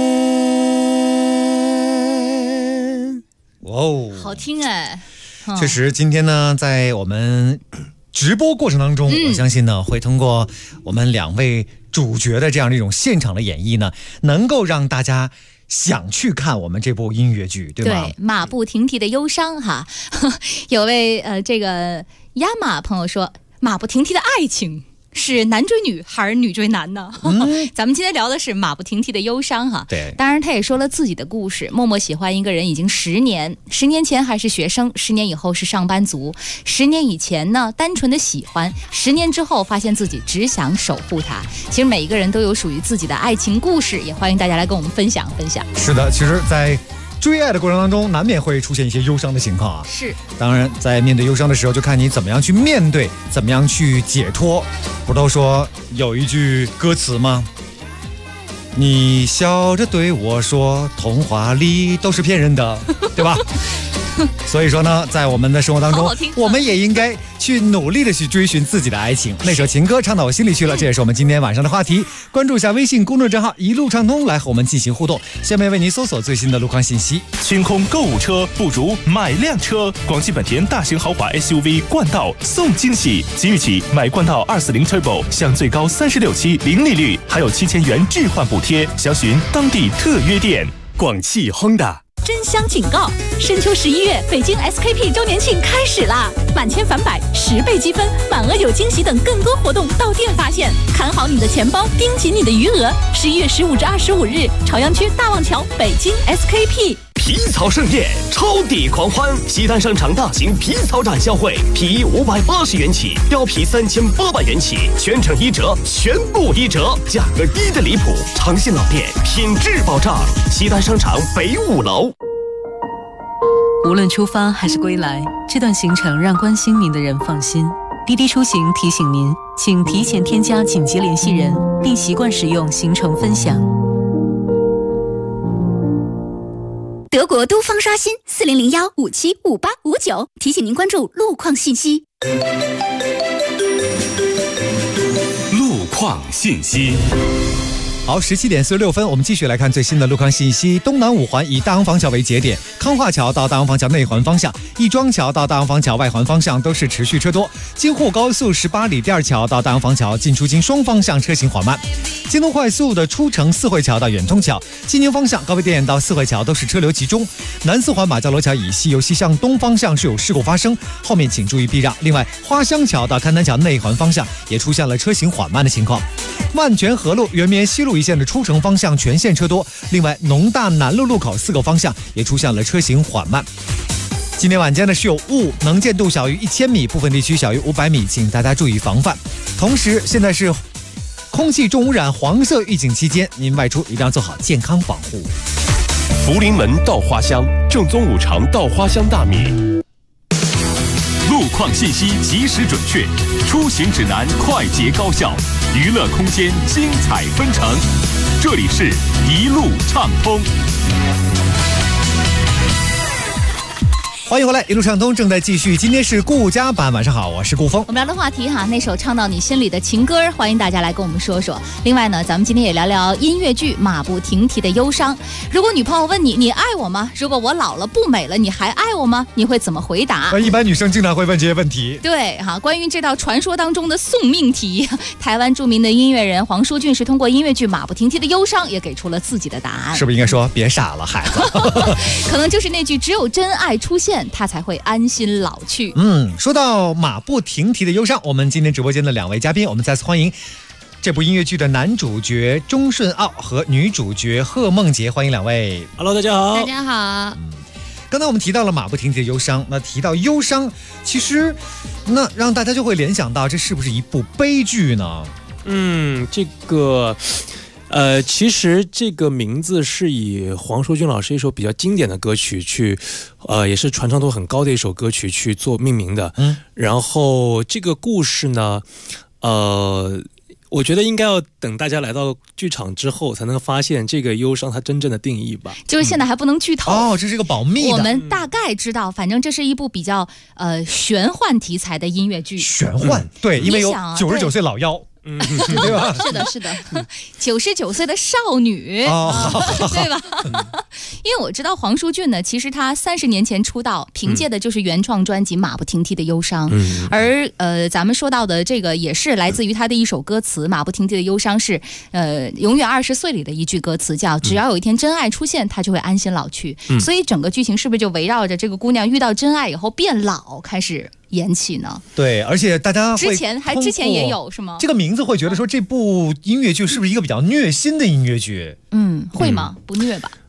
愿。 哦， 好听哎！ 确实，今天呢，在我们直播过程当中，我相信呢，会通过我们两位主角的这样的一种现场的演绎呢，能够让大家想去看我们这部音乐剧，对吧？ 对，马不停蹄的忧伤哈。有位这个亚马朋友说，马不停蹄的爱情是男追女还是女追男呢？咱们今天聊的是马不停蹄的忧伤哈。 对， 当然他也说了自己的故事。默默喜欢一个人已经10年，10年前还是学生，10年以后是上班族，10年以前呢单纯的喜欢，10年之后发现自己只想守护他。其实每一个人都有属于自己的爱情故事，也欢迎大家来跟我们分享分享。 是的，其实在追爱的过程当中，难免会出现一些忧伤的情况啊。 是， 当然在面对忧伤的时候，就看你怎么样去面对，怎么样去解脱。不都说有一句歌词吗？你笑着对我说，童话里都是骗人的，对吧？所以说呢，在我们的生活当中，我们也应该去努力的去追寻自己的爱情。那首情歌唱到我心里去了，这也是我们今天晚上的话题。关注一下微信公众账号一路畅通，来和我们进行互动。下面为您搜索最新的路况信息。 清空购物车不如买辆车，广汽本田大型豪华 SUV 冠道送惊喜，即日起买冠道240 Turbo 享最高36期零利率，还有7000元置换补贴，详询当地特约店。 广汽 Honda。 真香警告！深秋11月，北京 SKP 周年庆开始啦！满千返百，10倍积分，满额有惊喜等更多活动到店发现。看好你的钱包，盯紧你的余额。11月15至25日，朝阳区大望桥北京 SKP。 皮草盛宴，超抵狂欢！西单商场大型皮草展销会，皮衣580元起，貂皮3800元起，全程1折，全部1折，价格低得离谱，长线老店，品质保障。西单商场北5楼。 无论出发还是归来，这段行程让关心您的人放心。滴滴出行提醒您，请提前添加紧急联系人，并习惯使用行程分享。 德国都方刷新4001575859，提醒您关注路况信息。 路况信息。 好，17点46分，我们继续来看最新的路况信息。东南5环以大洋坊桥为节点，康化桥到大洋坊桥内环方向，亦庄桥到大洋坊桥外环方向都是持续车多。京沪高速18里店桥到大洋坊桥进出京双方向车行缓慢。京东快速的出城四惠桥到远通桥，济宁方向高碑店到四惠桥都是车流集中。南4环马家楼桥以西由西向东方向是有事故发生，后面请注意避让。另外，花乡桥到勘南桥内环方向也出现了车行缓慢的情况。万泉河路圆明园西路一线的出城方向全线车多，另外农大南路路口4个方向也出现了车行缓慢。今天晚间呢是有雾，能见度小于1000米，部分地区小于500米，请大家注意防范。同时，现在是空气重污染黄色预警期间，您外出一定要做好健康防护。 福临门稻花香，正宗5常稻花香大米。 路况信息及时准确，出行指南快捷高效，娱乐空间精彩纷呈。这里是一路畅通。 欢迎回来，一路畅通正在继续。今天是顾家版，晚上好，我是顾峰。 我们聊的话题哈，那首唱到你心里的情歌，欢迎大家来跟我们说说。另外呢，咱们今天也聊聊音乐剧《马不停蹄的忧伤》。如果女朋友问你，你爱我吗？如果我老了不美了，你还爱我吗？你会怎么回答？ 一般女生经常会问这些问题。 对哈，关于这道传说当中的送命题，台湾著名的音乐人黄舒骏是通过音乐剧《马不停蹄的忧伤》也给出了自己的答案。 是不是应该说别傻了，孩子？ 可能就是那句只有真爱出现，他才会安心老去。 说到马不停蹄的忧伤，我们今天直播间的2位嘉宾，我们再次欢迎这部音乐剧的男主角钟顺奥和女主角贺梦洁，欢迎2位。 Hello， 大家好。 大家好。 刚才我们提到了马不停蹄的忧伤，那提到忧伤，其实那让大家就会联想到，这是不是一部悲剧呢？ 这个。其实这个名字是以黄舒骏老师一首比较经典的歌曲去，也是传唱度很高的一首歌曲去做命名的。然后这个故事呢， 我觉得应该要等大家来到剧场之后，才能发现这个忧伤它真正的定义吧。 就是现在还不能剧透这是个保密的。 我们大概知道，反正这是一部比较玄幻题材的音乐剧。 玄幻，对，因为有99岁老妖。对吧？ 是的，99岁的少女，对吧？因为我知道黄舒骏呢，其实他30年前出道，凭借的就是原创专辑《马不停蹄的忧伤》，而咱们说到的这个也是来自于他的一首歌词，《马不停蹄的忧伤》是永远20岁里的一句歌词，叫只要有一天真爱出现，他就会安心老去。所以整个剧情是不是就围绕着这个姑娘遇到真爱以后变老开始演起呢？ 对，而且大家之前也有是吗？ 这个名字会觉得说这部音乐剧是不是一个比较虐心的音乐剧？ 会吗？不虐吧？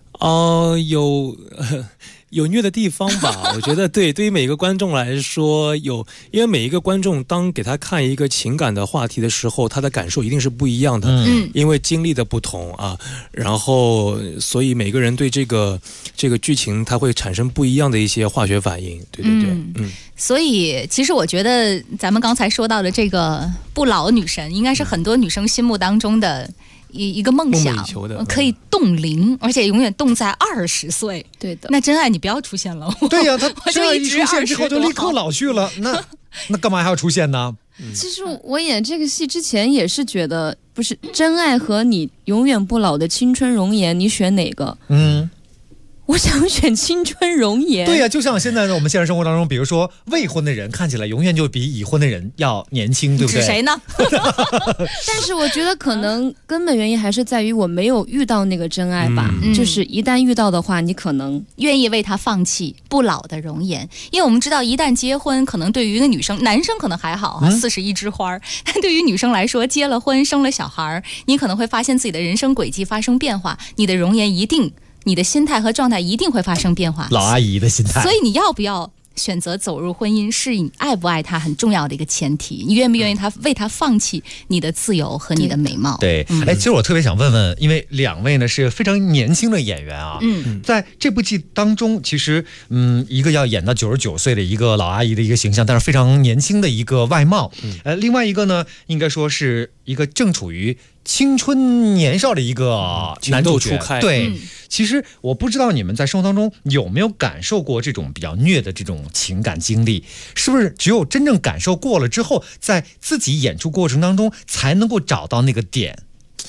有虐的地方吧，我觉得对于每一个观众来说因为每一个观众当给他看一个情感的话题的时候，他的感受一定是不一样的，因为经历的不同啊，然后所以每个人对这个剧情他会产生不一样的一些化学反应，对， 所以其实我觉得咱们刚才说到的这个不老女神，应该是很多女生心目当中的一个梦想，可以冻龄，而且永远冻在20岁。 对的， 那真爱你不要出现了。 对呀，他真爱一出现之后就立刻老去了，那干嘛还要出现呢？ 其实我演这个戏之前也是觉得，不是真爱和你永远不老的青春容颜，你选哪个？我想选青春容颜。 对呀，就像现在我们现实生活当中，比如说未婚的人看起来永远就比已婚的人要年轻，对不对？ 是谁呢？ 但是我觉得可能根本原因还是在于我没有遇到那个真爱吧。就是一旦遇到的话，你可能愿意为他放弃不老的容颜，因为我们知道一旦结婚，可能对于一个女生，男生可能还好41枝花，但对于女生来说，结了婚生了小孩，你可能会发现自己的人生轨迹发生变化，你的容颜你的心态和状态一定会发生变化。 老阿姨的心态。 所以你要不要选择走入婚姻，是你爱不爱他很重要的一个前提。你愿不愿意为他放弃你的自由和你的美貌？ 对，其实我特别想问问，因为两位呢是非常年轻的演员啊，在这部剧当中，其实一个要演到99岁的一个老阿姨的一个形象，但是非常年轻的一个外貌，另外一个呢，应该说是一个正处于青春年少的一个男主角。对，其实我不知道你们在生活当中有没有感受过这种比较虐的这种情感经历，是不是只有真正感受过了之后，在自己演出过程当中才能够找到那个点？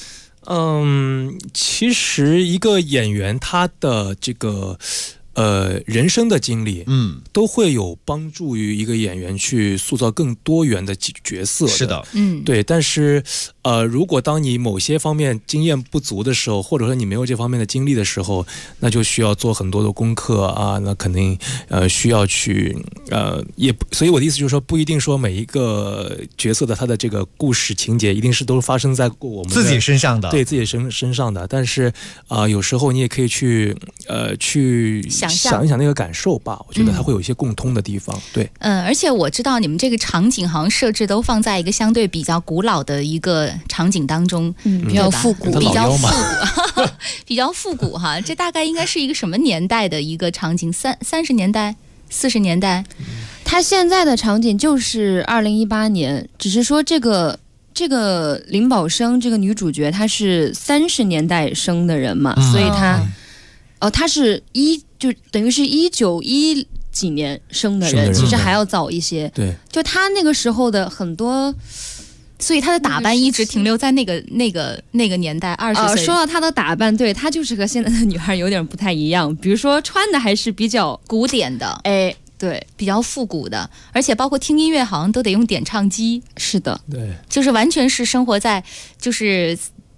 其实一个演员他的这个人生的经历，都会有帮助于一个演员去塑造更多元的角色。 是的， 对。但是如果当你某些方面经验不足的时候，或者说你没有这方面的经历的时候，那就需要做很多的功课啊，那肯定需要去所以我的意思就是说，不一定说每一个角色的他的这个故事情节一定是都发生在我们自己身上的， 对自己身上的。但是有时候你也可以去想一想那个感受吧，我觉得它会有一些共通的地方。对， 而且我知道你们这个场景好像设置都放在一个相对比较古老的一个场景当中， 比较复古， 比较复古哈。这大概应该是一个什么年代的一个场景？30年代、40年代？ 它现在的场景就是2018年，只是说这个林宝生这个女主角她是30年代生的人嘛，所以她是就等于是1910几年生的人，其实还要早一些。 对， 就她那个时候的很多。 所以她的打扮一直停留在那个年代，20岁。 说到她的打扮，对，她就是和现在的女孩有点不太一样。比如说穿的还是比较古典的， 对， 比较复古的，而且包括听音乐好像都得用点唱机。 是的， 对， 就是完全是生活在就是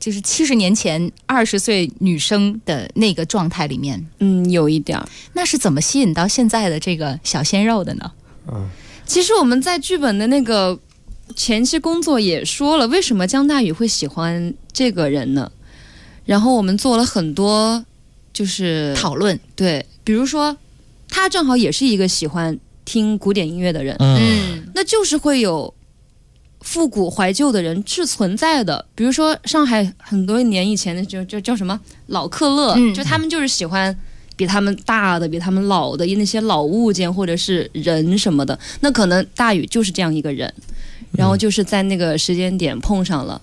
70年前20岁女生的那个状态里面。 有一点。 那是怎么吸引到现在的这个小鲜肉的呢？ 其实我们在剧本的那个前期工作也说了，为什么江大宇会喜欢这个人呢？然后我们做了很多就是讨论。 对，比如说他正好也是一个喜欢听古典音乐的人，那就是会有复古怀旧的人是存在的。比如说上海很多年以前的就叫什么老克勒，就他们就是喜欢比他们大的、比他们老的那些老物件或者是人什么的。那可能大宇就是这样一个人，然后就是在那个时间点碰上了，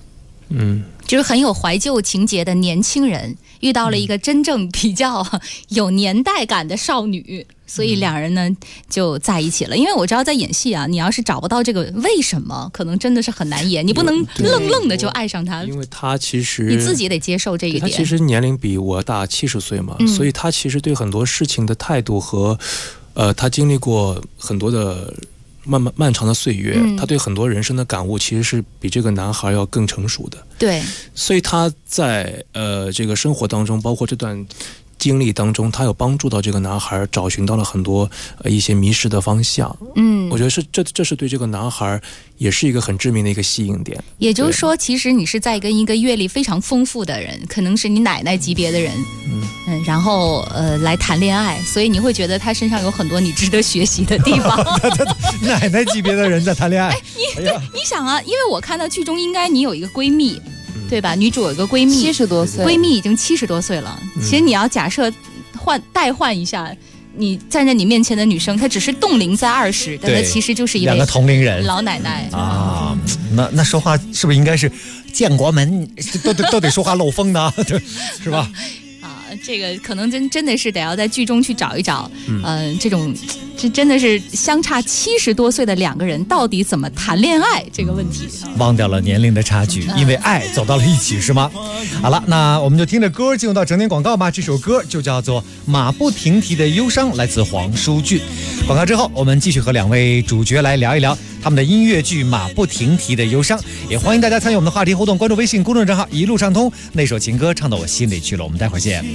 就是很有怀旧情节的年轻人遇到了一个真正比较有年代感的少女，所以两人呢就在一起了。因为我知道在演戏啊，你要是找不到这个为什么，可能真的是很难演，你不能愣的就爱上他， 因为他其实你自己也得接受这一点。 他其实年龄比我大70岁嘛，所以他其实对很多事情的态度和他经历过很多的漫长的岁月，他对很多人生的感悟其实是比这个男孩要更成熟的。 对， 所以他在这个生活当中，包括这段经历当中，他有帮助到这个男孩找寻到了很多一些迷失的方向。我觉得这是对这个男孩也是一个很致命的一个吸引点。 也就是说，其实你是在跟一个阅历非常丰富的人，可能是你奶奶级别的人，然后来谈恋爱，所以你会觉得他身上有很多你值得学习的地方。 奶奶级别的人在谈恋爱， 你想啊，因为我看到剧中应该你有一个闺蜜。对吧？女主有一个闺蜜 70多岁， 闺蜜已经70多岁了。其实你要假设代换一下，你站在你面前的女生，她只是冻龄在20，但她其实就是一位两个同龄人老奶奶啊。那说话是不是应该是建国门都得说话漏风呢？是吧？ 这个可能真的是得要在剧中去找一找，这真的是相差70多岁的两个人到底怎么谈恋爱这个问题， 忘掉了年龄的差距，因为爱走到了一起，是吗？好了，那我们就听着歌进入到整点广告吧。这首歌就叫做《马不停蹄的忧伤》，来自黄舒骏。广告之后，我们继续和两位主角来聊一聊他们的音乐剧《马不停蹄的忧伤》，也欢迎大家参与我们的话题互动，关注微信公众账号一路畅通。那首情歌唱到我心里去了，我们待会儿见。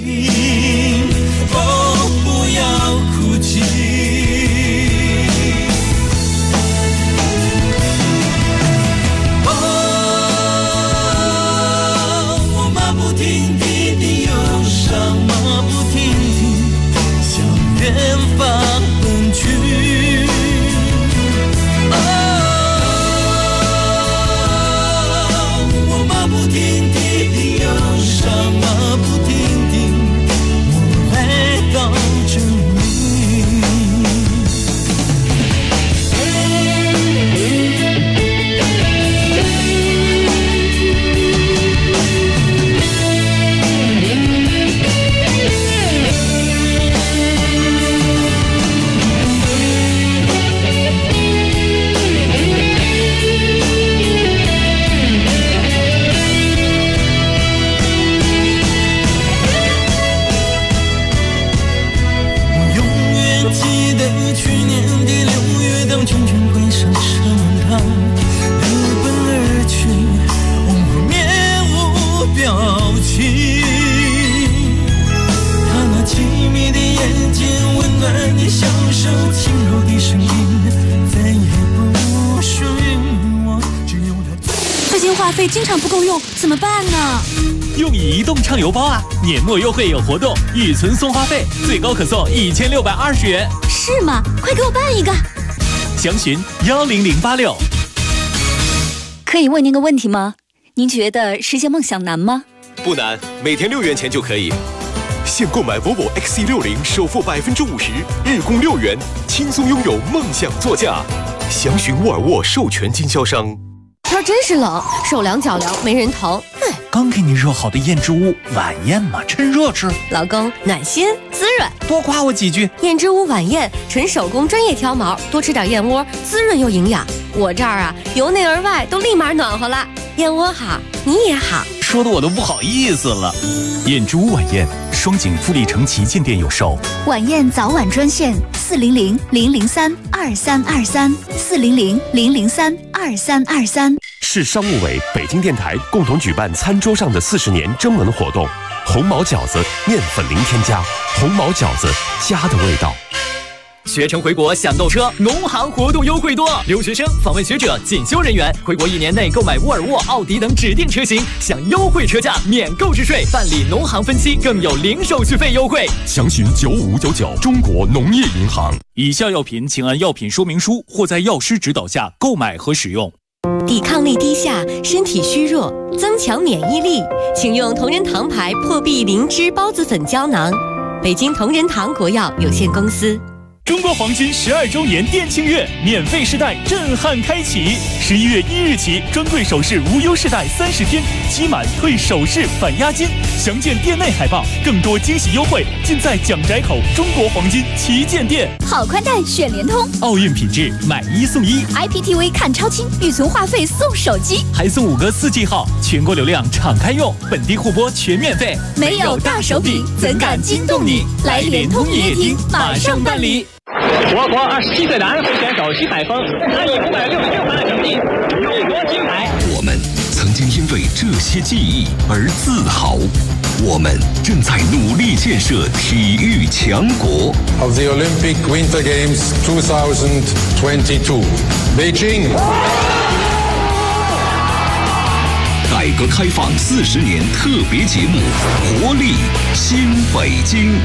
哦，不要哭泣，哦，我马不停蹄的忧伤，马不停蹄向远方奔去。我马不停蹄的忧伤，马不停蹄，我来到这里。 话费经常不够用，怎么办呢？ 用移动畅游包啊，年末优惠有活动，预存送话费，最高可送1620元。 是吗？快给我办一个！ 详询10086。 可以问您个问题吗？您觉得实现梦想难吗？ 不难，每天6元钱就可以。现购买 Volvo XC60，首付50%，日供6元，轻松拥有梦想座驾。详询沃尔沃授权经销商。 天真是冷，手凉脚凉没人疼。 刚给你热好的燕之屋晚宴嘛，趁热吃。 老公暖心滋润， 多夸我几句。 燕之屋晚宴纯手工专业挑毛，多吃点燕窝，滋润又营养。我这儿啊，由内而外都立马暖和了。燕窝好，你也好， 说的我都不好意思了。 燕之屋晚宴，双井富力城旗舰店有售。 晚宴早晚专线400-003-2323，400-003-2323。 市商务委、北京电台共同举办餐桌上的40年征文活动，红毛饺子面粉零添加，红毛饺子家的味道。 学成回国享购车，农行活动优惠多。留学生、访问学者、进修人员回国1年内购买沃尔沃、奥迪等指定车型，享优惠车价，免购置税，办理农行分期，更有零手续费优惠。 详询9599中国农业银行。 以下药品请按药品说明书或在药师指导下购买和使用。 抵抗力低下，身体虚弱，增强免疫力，请用同仁堂牌破壁灵芝孢子粉胶囊。北京同仁堂国药有限公司。 中国黄金12周年店庆月，免费试戴震撼开启。11月1日起，专柜首饰无忧试戴30天，期满退首饰返押金。详见店内海报，更多惊喜优惠尽在蒋宅口中国黄金旗舰店。 好宽带选联通， 奥运品质买1送1 ，IPTV 看超清，预存话费送手机， 还送5个4G 号，全国流量敞开用，本地互播全免费。 没有大手笔，怎敢惊动你？来联通营业厅马上办理。 我国27岁的安徽选手徐海峰，他以566分的成绩入夺金牌。 我们曾经因为这些记忆而自豪，我们正在努力建设体育强国。 Of the Olympic Winter Games 2022, Beijing. 改革开放40年特别节目，活力新北京。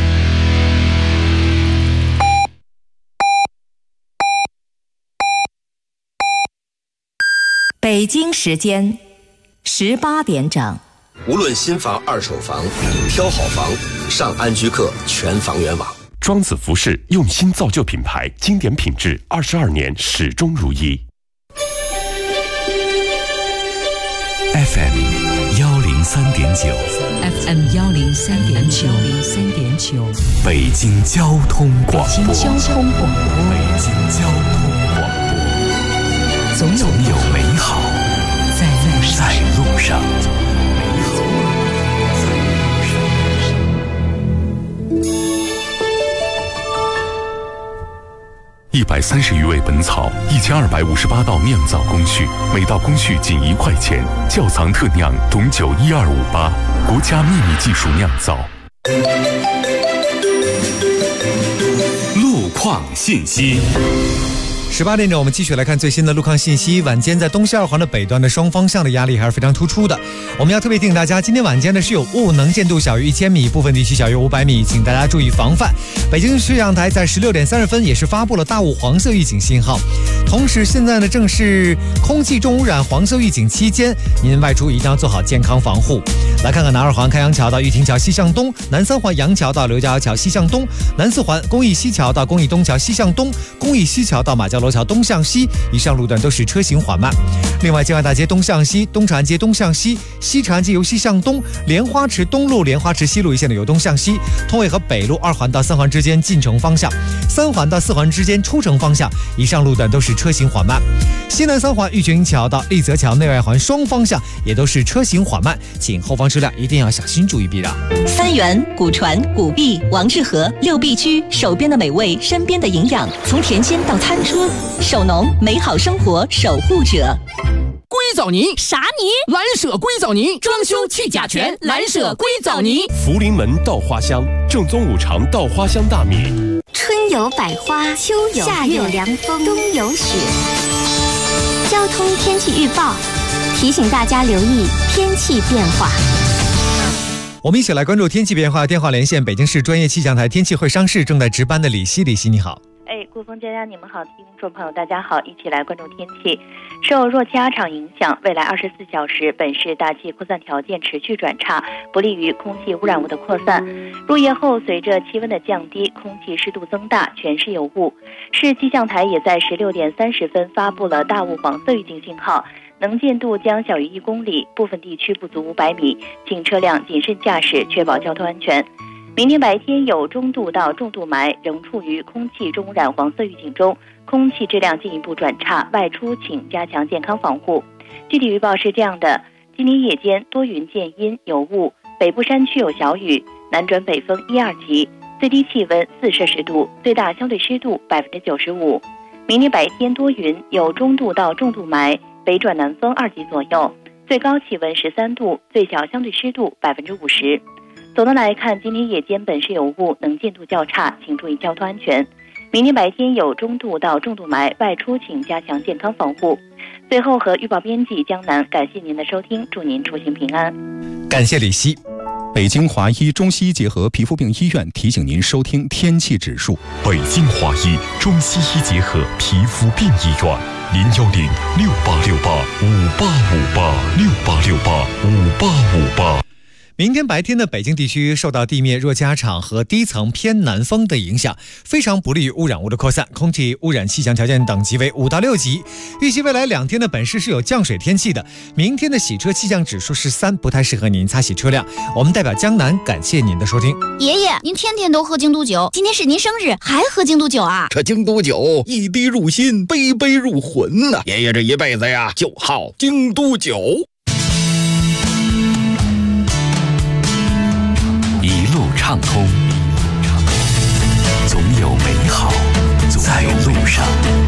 北京时间18点整。 无论新房、二手房，挑好房，上安居客全房源网。 庄子服饰用心造就品牌，经典品质，22年始终如一。 FM 103.9 ，FM 103.9， 北京交通广播， 北京交通广播， 北京交通广播， 总有美好在路上。 130余味本草，1258道酿造工序，每道工序仅1块钱。窖藏特酿董酒12588，国家秘密技术酿造。 路况信息。 18点整，我们继续来看最新的路况信息。晚间在东西二环的北端的双方向的压力还是非常突出的。我们要特别提醒大家，今天晚间呢是有雾，能见度小于1000米，部分地区小于500米，请大家注意防范。北京气象台在16点30分也是发布了大雾黄色预警信号。同时，现在呢正是空气重污染黄色预警期间，您外出一定要做好健康防护。来看看南二环开阳桥到玉亭桥西向东，南三环杨桥到刘家桥西向东，南四环公益西桥到公益东桥西向东，公益西桥到马家楼桥东向西，以上路段都是车行缓慢。另外，建外大街东向西，东长安街东向西，西长安街由西向东，莲花池东路、莲花池西路一线的由东向西，通渭河北路2环到3环之间进城方向，3环到4环之间出城方向，以上路段都是车行缓慢。西南3环玉泉营桥到立泽桥内外环双方向也都是车行缓慢，请后方车辆一定要小心注意避让。 三元、古传、古碧、王致和6必居，手边的美味，身边的营养，从田间到餐桌，手农美好生活守护者。 硅藻泥啥泥？ 蓝舍硅藻泥，装修去甲醛，蓝舍硅藻泥。 福临门稻花香，正宗五常稻花香大米。 春有百花，秋有夏有凉风，冬有雪。交通天气预报提醒大家留意天气变化。 我们一起来关注天气变化。电话连线北京市专业气象台天气会商室正在值班的李希，李希你好。 顾峰佳佳，你们好，听众朋友大家好，一起来关注天气。受弱气压场影响，未来24小时本市大气扩散条件持续转差，不利于空气污染物的扩散。入夜后，随着气温的降低，空气湿度增大，全市有雾。市气象台也在16点30分发布了大雾黄色预警信号，能见度将小于1公里，部分地区不足500米，请车辆谨慎驾驶，确保交通安全。明天白天有中度到重度霾，仍处于空气重污染黄色预警中，空气质量进一步转差，外出请加强健康防护。具体预报是这样的：今天夜间多云见阴有雾，北部山区有小雨，南转北风1、2级，最低气温4摄氏度，最大相对湿度95%。明天白天多云，有中度到重度霾，北转南风2级左右，最高气温13度，最小相对湿度50%。总的来看，今天夜间本市有雾，能见度较差，请注意交通安全。明天白天有中度到重度霾，外出请加强健康防护。最后和预报编辑江南感谢您的收听，祝您出行平安。 感谢李希。 北京华医中西医结合皮肤病医院提醒您收听天气指数。 北京华医中西医结合皮肤病医院，01068685858，68685858。 明天白天的北京地区受到地面弱加场和低层偏南风的影响，非常不利于污染物的扩散，空气污染气象条件等级为5到6级。预计未来2天的本市是有降水天气的。明天的洗车气象指数是3，不太适合您擦洗车辆。我们代表江南感谢您的收听。 爷爷，您天天都喝京都酒，今天是您生日还喝京都酒啊？ 这京都酒一滴入心，杯杯入魂呐！爷爷这一辈子呀，就好京都酒。 一路畅通，总有美好在路上。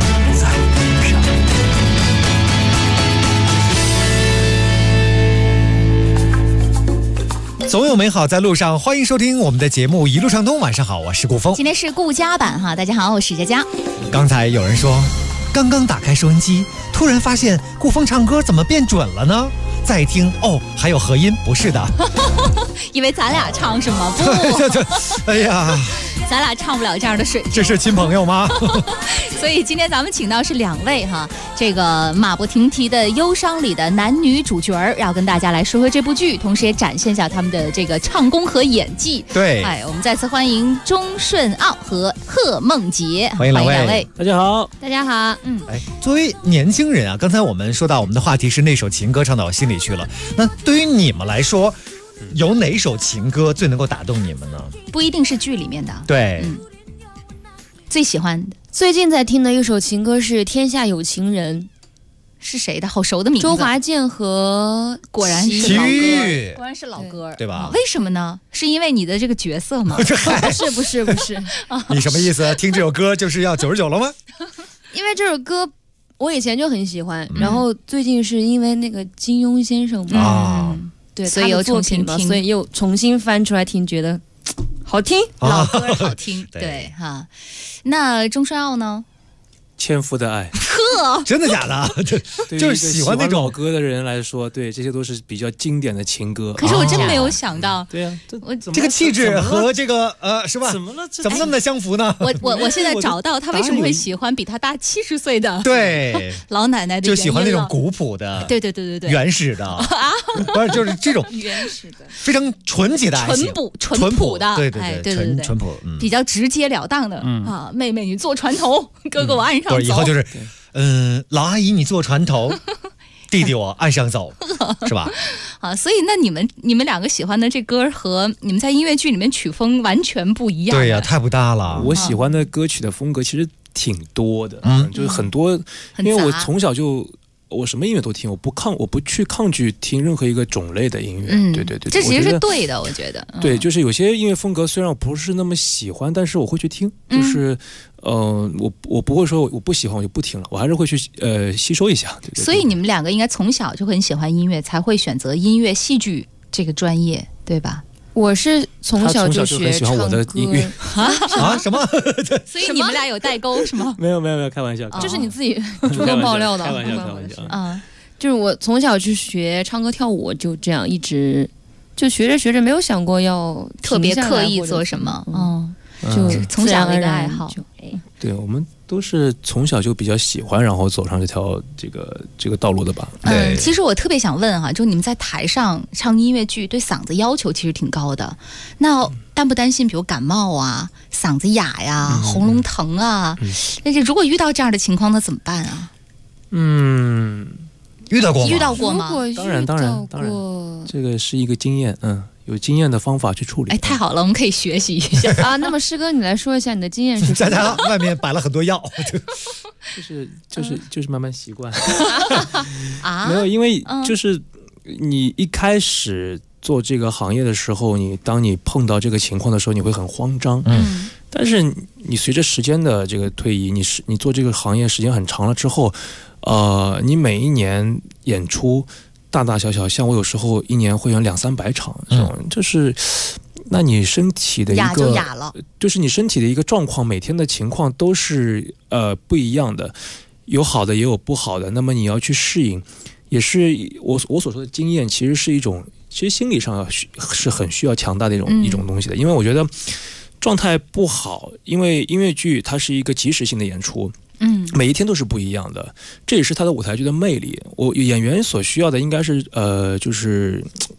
总有美好在路上，欢迎收听我们的节目《一路畅通》。晚上好，我是顾峰。 今天是顾家版哈，大家好，我是佳佳。 刚才有人说，刚刚打开收音机，突然发现顾峰唱歌怎么变准了呢？再听哦，还有合音，不是的， 因为咱俩唱是吗？不， 哎呀， 咱俩唱不了这样的水平。 这是亲朋友吗？ 所以今天咱们请到是2位哈，这个马不停蹄的忧伤里的男女主角儿，要跟大家来说说这部剧，同时也展现一下他们的这个唱功和演技。 对， 我们再次欢迎钟顺奥和贺梦洁， 欢迎两位。 大家好， 大家好。 作为年轻人啊，刚才我们说到我们的话题是那首情歌唱到我心里去了。那对于你们来说，有哪首情歌最能够打动你们呢？ 不一定是剧里面的。 对， 最喜欢的。 最近在听的一首情歌是《天下有情人》， 是谁的？好熟的名字。 周华健和果然是老歌，果然是老歌， 对吧？ 为什么呢？是因为你的这个角色吗？ 不是。 你什么意思？听这首歌就是要99了吗？ 因为这首歌我以前就很喜欢，然后最近是因为那个金庸先生嘛，对， 所以又重新听， 所以又重新翻出来听，觉得好听， 老歌好听，对哈。那钟顺奥呢？ 纤夫的爱， 真的假的？就是喜欢那种老歌的人来说，对，这些都是比较经典的情歌。 可是我真没有想到， 对呀， 这个气质和这个是吧？ 怎么了？ 怎么那么的相符呢？ 我现在找到他为什么会喜欢比他大70岁的对老奶奶的， 就喜欢那种古朴的， 对， 原始的啊，不是就是这种原始的， 非常纯洁的爱情， 淳朴的， 对，淳朴， 比较直截了当的啊，妹妹你坐船头，哥哥我岸上走， 以后就是。老阿姨你坐船头，弟弟我岸上走，是吧？ 啊，所以那你们2个喜欢的这歌和你们在音乐剧里面曲风完全不一样。 对呀，太不搭了。 我喜欢的歌曲的风格其实挺多的，就是很多，因为我从小就。我什么音乐都听，我不去抗拒听任何一个种类的音乐，对， 这其实是对的，我觉得。 对，就是有些音乐风格虽然我不是那么喜欢，但是我会去听，就是我不会说我不喜欢我就不听了，我还是会去吸收一下。对。 所以你们2个应该从小就很喜欢音乐，才会选择音乐戏剧这个专业，对吧？ 我是从小就学唱歌，我的音乐什么？ 所以你们俩有代沟是吗？ 没有，开玩笑， 这是你自己主动爆料的。 开玩笑啊！就是我从小去学唱歌跳舞，就这样一直就学着，没有想过要特别刻意做什么，就从小的一个爱好。 对，我们都是从小就比较喜欢，然后走上这条这个道路的吧。 对， 其实我特别想问哈，就你们在台上唱音乐剧，对嗓子要求其实挺高的，那担不担心比如感冒啊、嗓子哑呀、喉咙疼啊？但是如果遇到这样的情况，那怎么办啊？ 遇到过吗？ 当然，这个是一个经验，有经验的方法去处理。 太好了，我们可以学习一下啊。那么师哥，你来说一下你的经验是什么？ 在他外面摆了很多药， 就是慢慢习惯啊。没有，因为就是你一开始做这个行业的时候，当你碰到这个情况的时候，你会很慌张。但是你随着时间的这个推移，你做这个行业时间很长了之后，你每一年演出。大大小小，像我有时候一年会演200-300场，就是那你身体的一个哑了， 就是你身体的一个状况，每天的情况都是不一样的，有好的也有不好的，那么你要去适应，也是我所说的经验，其实是一种，其实心理上是很需要强大的一种东西的，因为我觉得状态不好，因为音乐剧它是一个即时性的演出。每一天都是不一样的，这也是他的舞台剧的魅力。演员所需要的应该是就是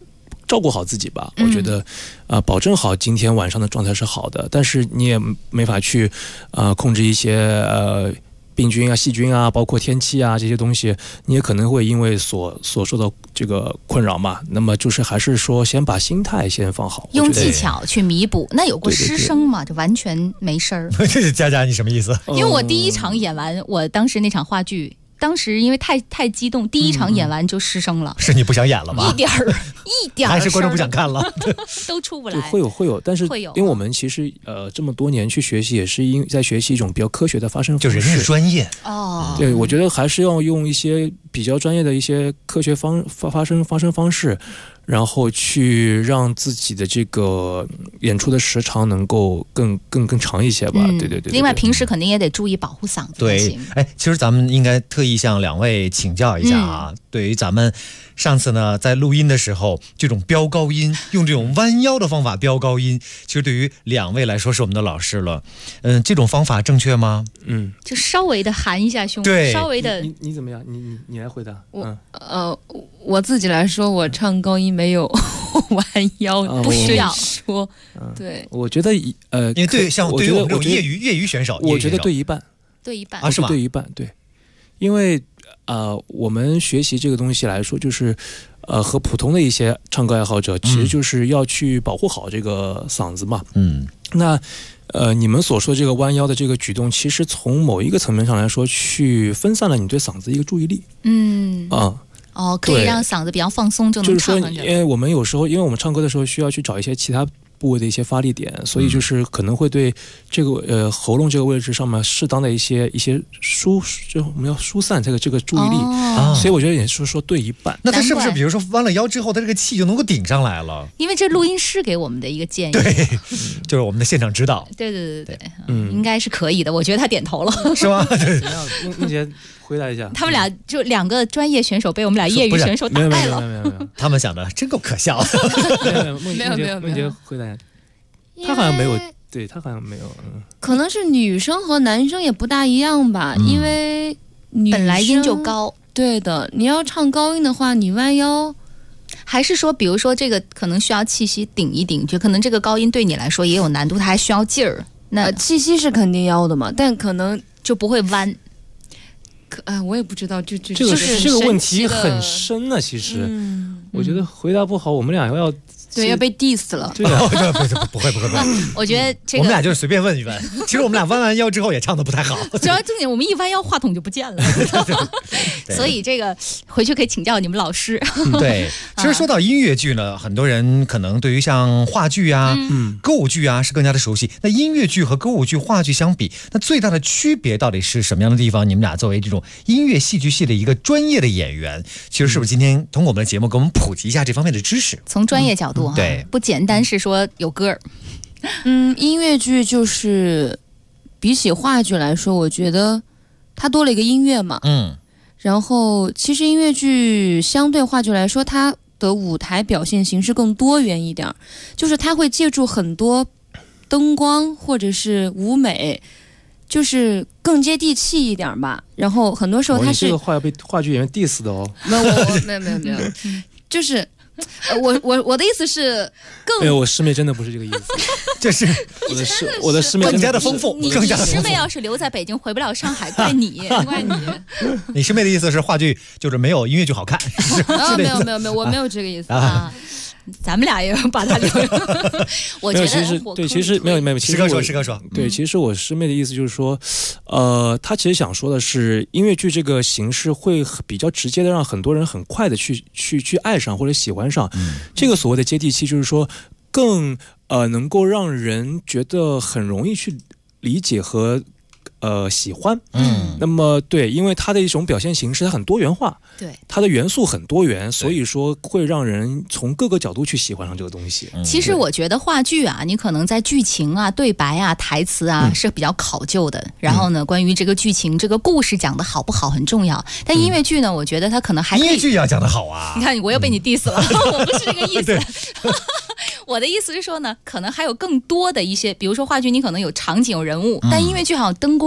照顾好自己吧。我觉得保证好今天晚上的状态是好的，但是你也没法去控制一些病菌啊、细菌啊，包括天气啊这些东西，你也可能会因为所受到这个困扰嘛。那么就是还是说先把心态先放好， 用技巧去弥补。那有过失声吗？就完全没声儿。 佳佳，你什么意思？ 因为我第一场演完，我当时那场话剧。当时因为太激动，第一场演完就失声了。 是你不想演了吧？ 一点儿还是观众不想看了？ 都出不来。 会有，但是因为我们其实这么多年去学习，也是在学习一种比较科学的发声方式。 就人家是专业哦。 对，我觉得还是要用一些比较专业的一些科学发声方式。然后去让自己的这个演出的时长能够更长一些吧。对。 另外，平时肯定也得注意保护嗓子。 对，其实咱们应该特意向两位请教一下啊。对于咱们上次呢，在录音的时候，这种飙高音，用这种弯腰的方法飙高音，其实对于两位来说是我们的老师了。这种方法正确吗？ 就稍微的含一下胸， 对， 稍微的。 你怎么样？你来回答。 我自己来说，我唱高音没有弯腰， 不需要说。对， 我觉得因为对于我们这种业余选手， 我觉得对一半啊， 是吗？对一半，对，因为我们学习这个东西来说，就是和普通的一些唱歌爱好者，其实就是要去保护好这个嗓子嘛。那你们所说这个弯腰的这个举动，其实从某一个层面上来说，去分散了你对嗓子的一个注意力。 可以让嗓子比较放松，就能唱。 就是说，因为我们有时候，因为我们唱歌的时候需要去找一些其他部位的一些发力点，所以就是可能会对这个喉咙这个位置上面适当的一些就我们要疏散这个注意力。所以我觉得也是说对一半。 那他是不是比如说弯了腰之后，他这个气就能够顶上来了？ 因为这录音师给我们的一个建议。 对，就是我们的现场指导。 对，应该是可以的。我觉得他点头了， 是吗？ 梦洁回答一下。 他们俩就两个专业选手被我们俩业余选手打败了。 没有， 他们想的真够可笑。 没有，梦洁回答一下。他好像没有，对他好像没有。 可能是女生和男生也不大一样吧，因为本来音就高。 对的，你要唱高音的话，你弯腰， 还是说，比如说这个可能需要气息顶一顶，就可能这个高音对你来说也有难度，它还需要劲儿。 那气息是肯定要的嘛，但可能就不会弯。 我也不知道，这个问题很深啊。其实，我觉得回答不好，我们俩要被 diss 了。 对啊，不会。 我觉得这个我们俩就是随便问一问。其实我们俩弯完腰之后也唱得不太好。 主要重点，我们一弯腰话筒就不见了。所以这个回去可以请教你们老师。 对，其实说到音乐剧呢，很多人可能对于像话剧啊、歌舞剧啊是更加的熟悉。那音乐剧和歌舞剧、话剧相比，那最大的区别到底是什么样的地方？你们俩作为这种音乐戏剧系的一个专业的演员，其实是不是今天通过我们的节目给我们普及一下这方面的知识？ 从专业角度。 对， 不简单是说有歌儿。 音乐剧就是比起话剧来说，我觉得它多了一个音乐嘛。然后其实音乐剧相对话剧来说，它的舞台表现形式更多元一点，就是它会借助很多灯光或者是舞美，就是更接地气一点吧。然后很多时候它是这个话要被话剧演员 diss 的哦。 没有，就是我的意思是没有，我师妹真的不是这个意思。 就是我的师妹更加的丰富，更加的丰富。 师妹要是留在北京回不了上海，怪你，怪你。 你师妹的意思是话剧就是没有音乐剧好看？ 没有，我没有这个意思啊。 咱们俩也把它留。我觉得其实没有。 师哥说， 对，其实我师妹的意思就是说，她其实想说的是，音乐剧这个形式会比较直接的让很多人很快的去爱上或者喜欢上。这个所谓的接地气，就是说更能够让人觉得很容易去理解和喜欢。那么对，因为它的一种表现形式它很多元化， 对， 它的元素很多元，所以说会让人从各个角度去喜欢上这个东西。 其实我觉得话剧啊，你可能在剧情啊、对白啊、台词啊是比较考究的，然后呢，关于这个剧情、这个故事讲得好不好很重要。但音乐剧呢，我觉得它可能还可以。 音乐剧要讲得好啊！ 你看，我又被你 diss 了，我不是这个意思。我的意思是说呢，可能还有更多的一些，比如说话剧，你可能有场景、有人物，但音乐剧好像灯光。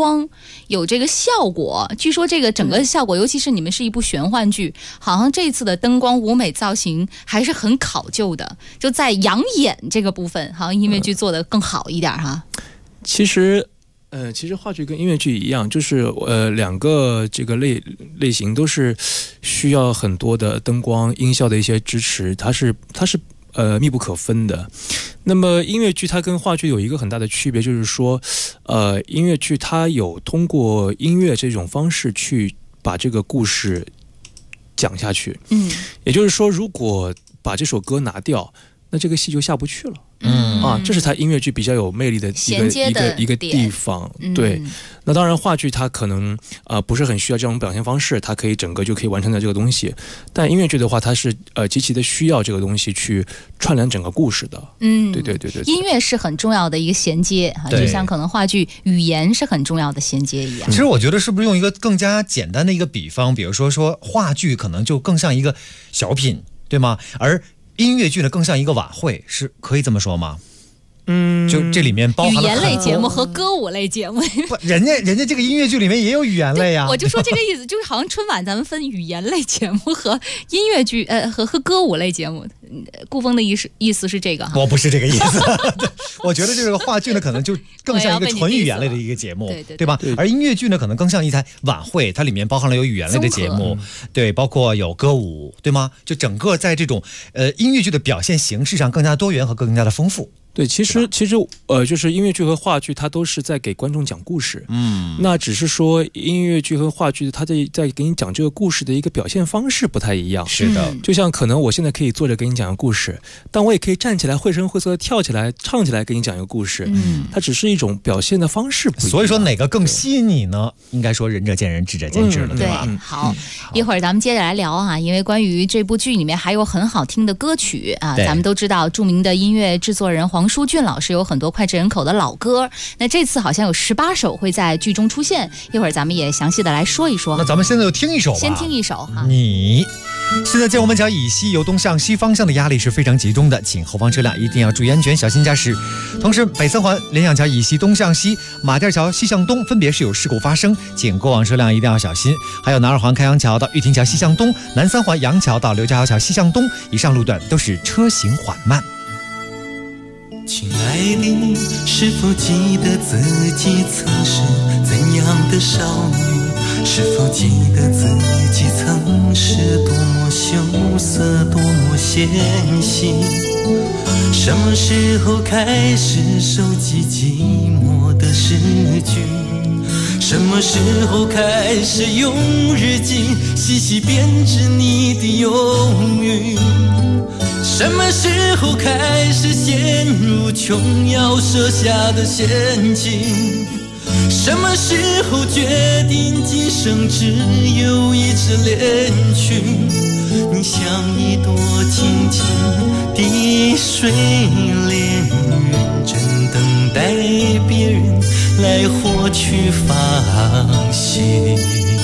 光，有这个效果。据说这个整个效果，尤其是你们是一部玄幻剧，好像这次的灯光舞美造型还是很考究的，就在养眼这个部分，好像音乐剧做得更好一点哈。 其实话剧跟音乐剧一样，就是两个这个类型都是需要很多的灯光音效的一些支持，它是密不可分的。那么音乐剧它跟话剧有一个很大的区别，就是说音乐剧它有通过音乐这种方式去把这个故事讲下去。也就是说如果把这首歌拿掉，那这个戏就下不去了。这是它音乐剧比较有魅力的一个地方。对，那当然话剧它可能不是很需要这种表现方式，它可以整个就可以完成的这个东西。但音乐剧的话，它是极其的需要这个东西去串联整个故事的。对， 音乐是很重要的一个衔接啊，就像可能话剧语言是很重要的衔接一样。 其实我觉得是不是用一个更加简单的一个比方，比如说话剧可能就更像一个小品，对吗？而音乐剧呢更像一个晚会，是可以这么说吗？就这里面包含了语言类节目和歌舞类节目。 不，人家这个音乐剧里面也有语言类呀。 我就说这个意思，就是好像春晚咱们分语言类节目和音乐剧和歌舞类节目。顾峰的意思是这个哈？ 我不是这个意思。我觉得这个话剧呢可能就更像一个纯语言类的一个节目，对吧？而音乐剧呢可能更像一台晚会，它里面包含了有语言类的节目，对，包括有歌舞，对吗？就整个在这种音乐剧的表现形式上更加多元和更加的丰富。 对，其实就是音乐剧和话剧，它都是在给观众讲故事。那只是说音乐剧和话剧，它在给你讲这个故事的一个表现方式不太一样。 是的， 就像可能我现在可以坐着给你讲个故事，但我也可以站起来绘声绘色的跳起来唱起来给你讲一个故事。它只是一种表现的方式不一样。 所以说哪个更吸引你呢？应该说仁者见仁，智者见智了，对吧？ 好，一会儿咱们接着来聊啊，因为关于这部剧里面还有很好听的歌曲啊，咱们都知道著名的音乐制作人黄舒骏老师有很多脍炙人口的老歌，那这次好像有18首会在剧中出现，一会儿咱们也详细的来说一说。 那咱们现在就听一首吧， 先听一首哈。 你现在见我们讲以西由东向西方向的压力是非常集中的，请后方车辆一定要注意安全，小心驾驶。同时北三环联想桥以西东向西，马甸桥西向东分别是有事故发生，请过往车辆一定要小心。还有南二环开阳桥到玉亭桥西向东，南三环杨桥到刘家窑桥西向东，以上路段都是车行缓慢。 亲爱的你，是否记得自己曾是怎样的少女？是否记得自己曾是多么羞涩，多么纤细？什么时候开始收集寂寞的诗句？什么时候开始用日记细细编织你的忧郁？什么时候开始陷入琼瑶设下的陷阱？什么时候决定今生只有一支恋曲？你像一朵静静的睡莲，认真等待别人来获取芳心。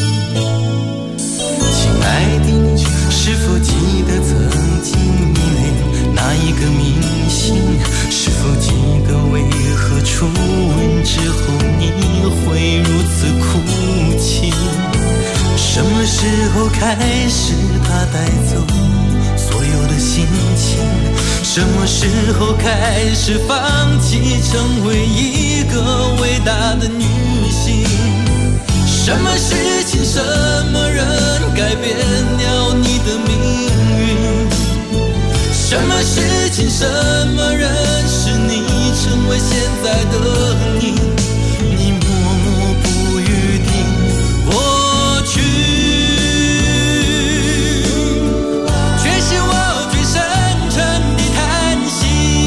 亲爱的你，是否记得曾经迷恋那一个明星？是否记得为何初吻之后你会如此哭泣？什么时候开始他带走所有的心情？什么时候开始放弃成为一个伟大的女性？什么事情什么人改变了你的命运？什么事情什么人使你成为现在的你？你默默不语的过去，却是我最深沉的叹息。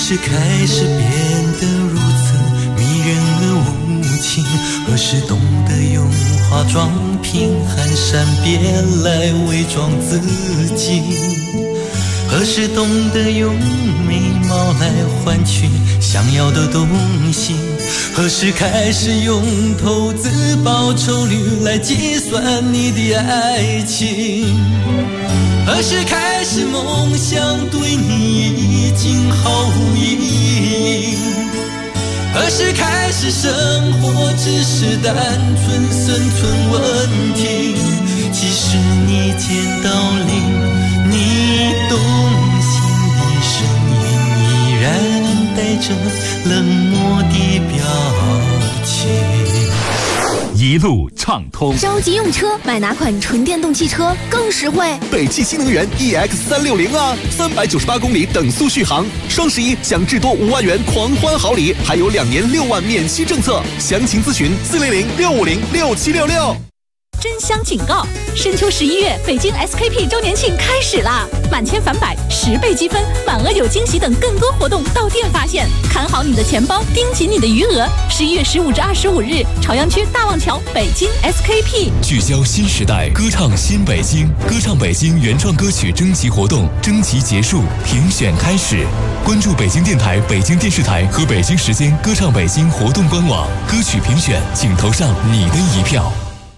时开始变得如此迷人而无情？何时懂得用化妆品和善变来伪装自己？何时懂得用美貌来换取想要的东西？何时开始用投资报酬率来计算你的爱情？何时开始梦想对你已经毫无意义？何时开始生活只是单纯生存问题？即使你见到零，你动心的声音依然带着冷漠的表情。 一路畅通， 着急用车，买哪款纯电动汽车更实惠？ 北汽新能源 EX360啊，398公里等速续航，双11享至多5万元狂欢好礼，还有2年6万免息政策，详情咨询400-650-6766。 真香警告！深秋11月，北京 SKP 周年庆开始啦！满千返百，10倍积分，满额有惊喜等更多活动到店发现。看好你的钱包，盯紧你的余额。11月15至25日，朝阳区大望桥北京 SKP。 聚焦新时代，歌唱新北京，歌唱北京原创歌曲征集活动征集结束，评选开始。关注北京电台、北京电视台和北京时间歌唱北京活动官网，歌曲评选，请投上你的一票。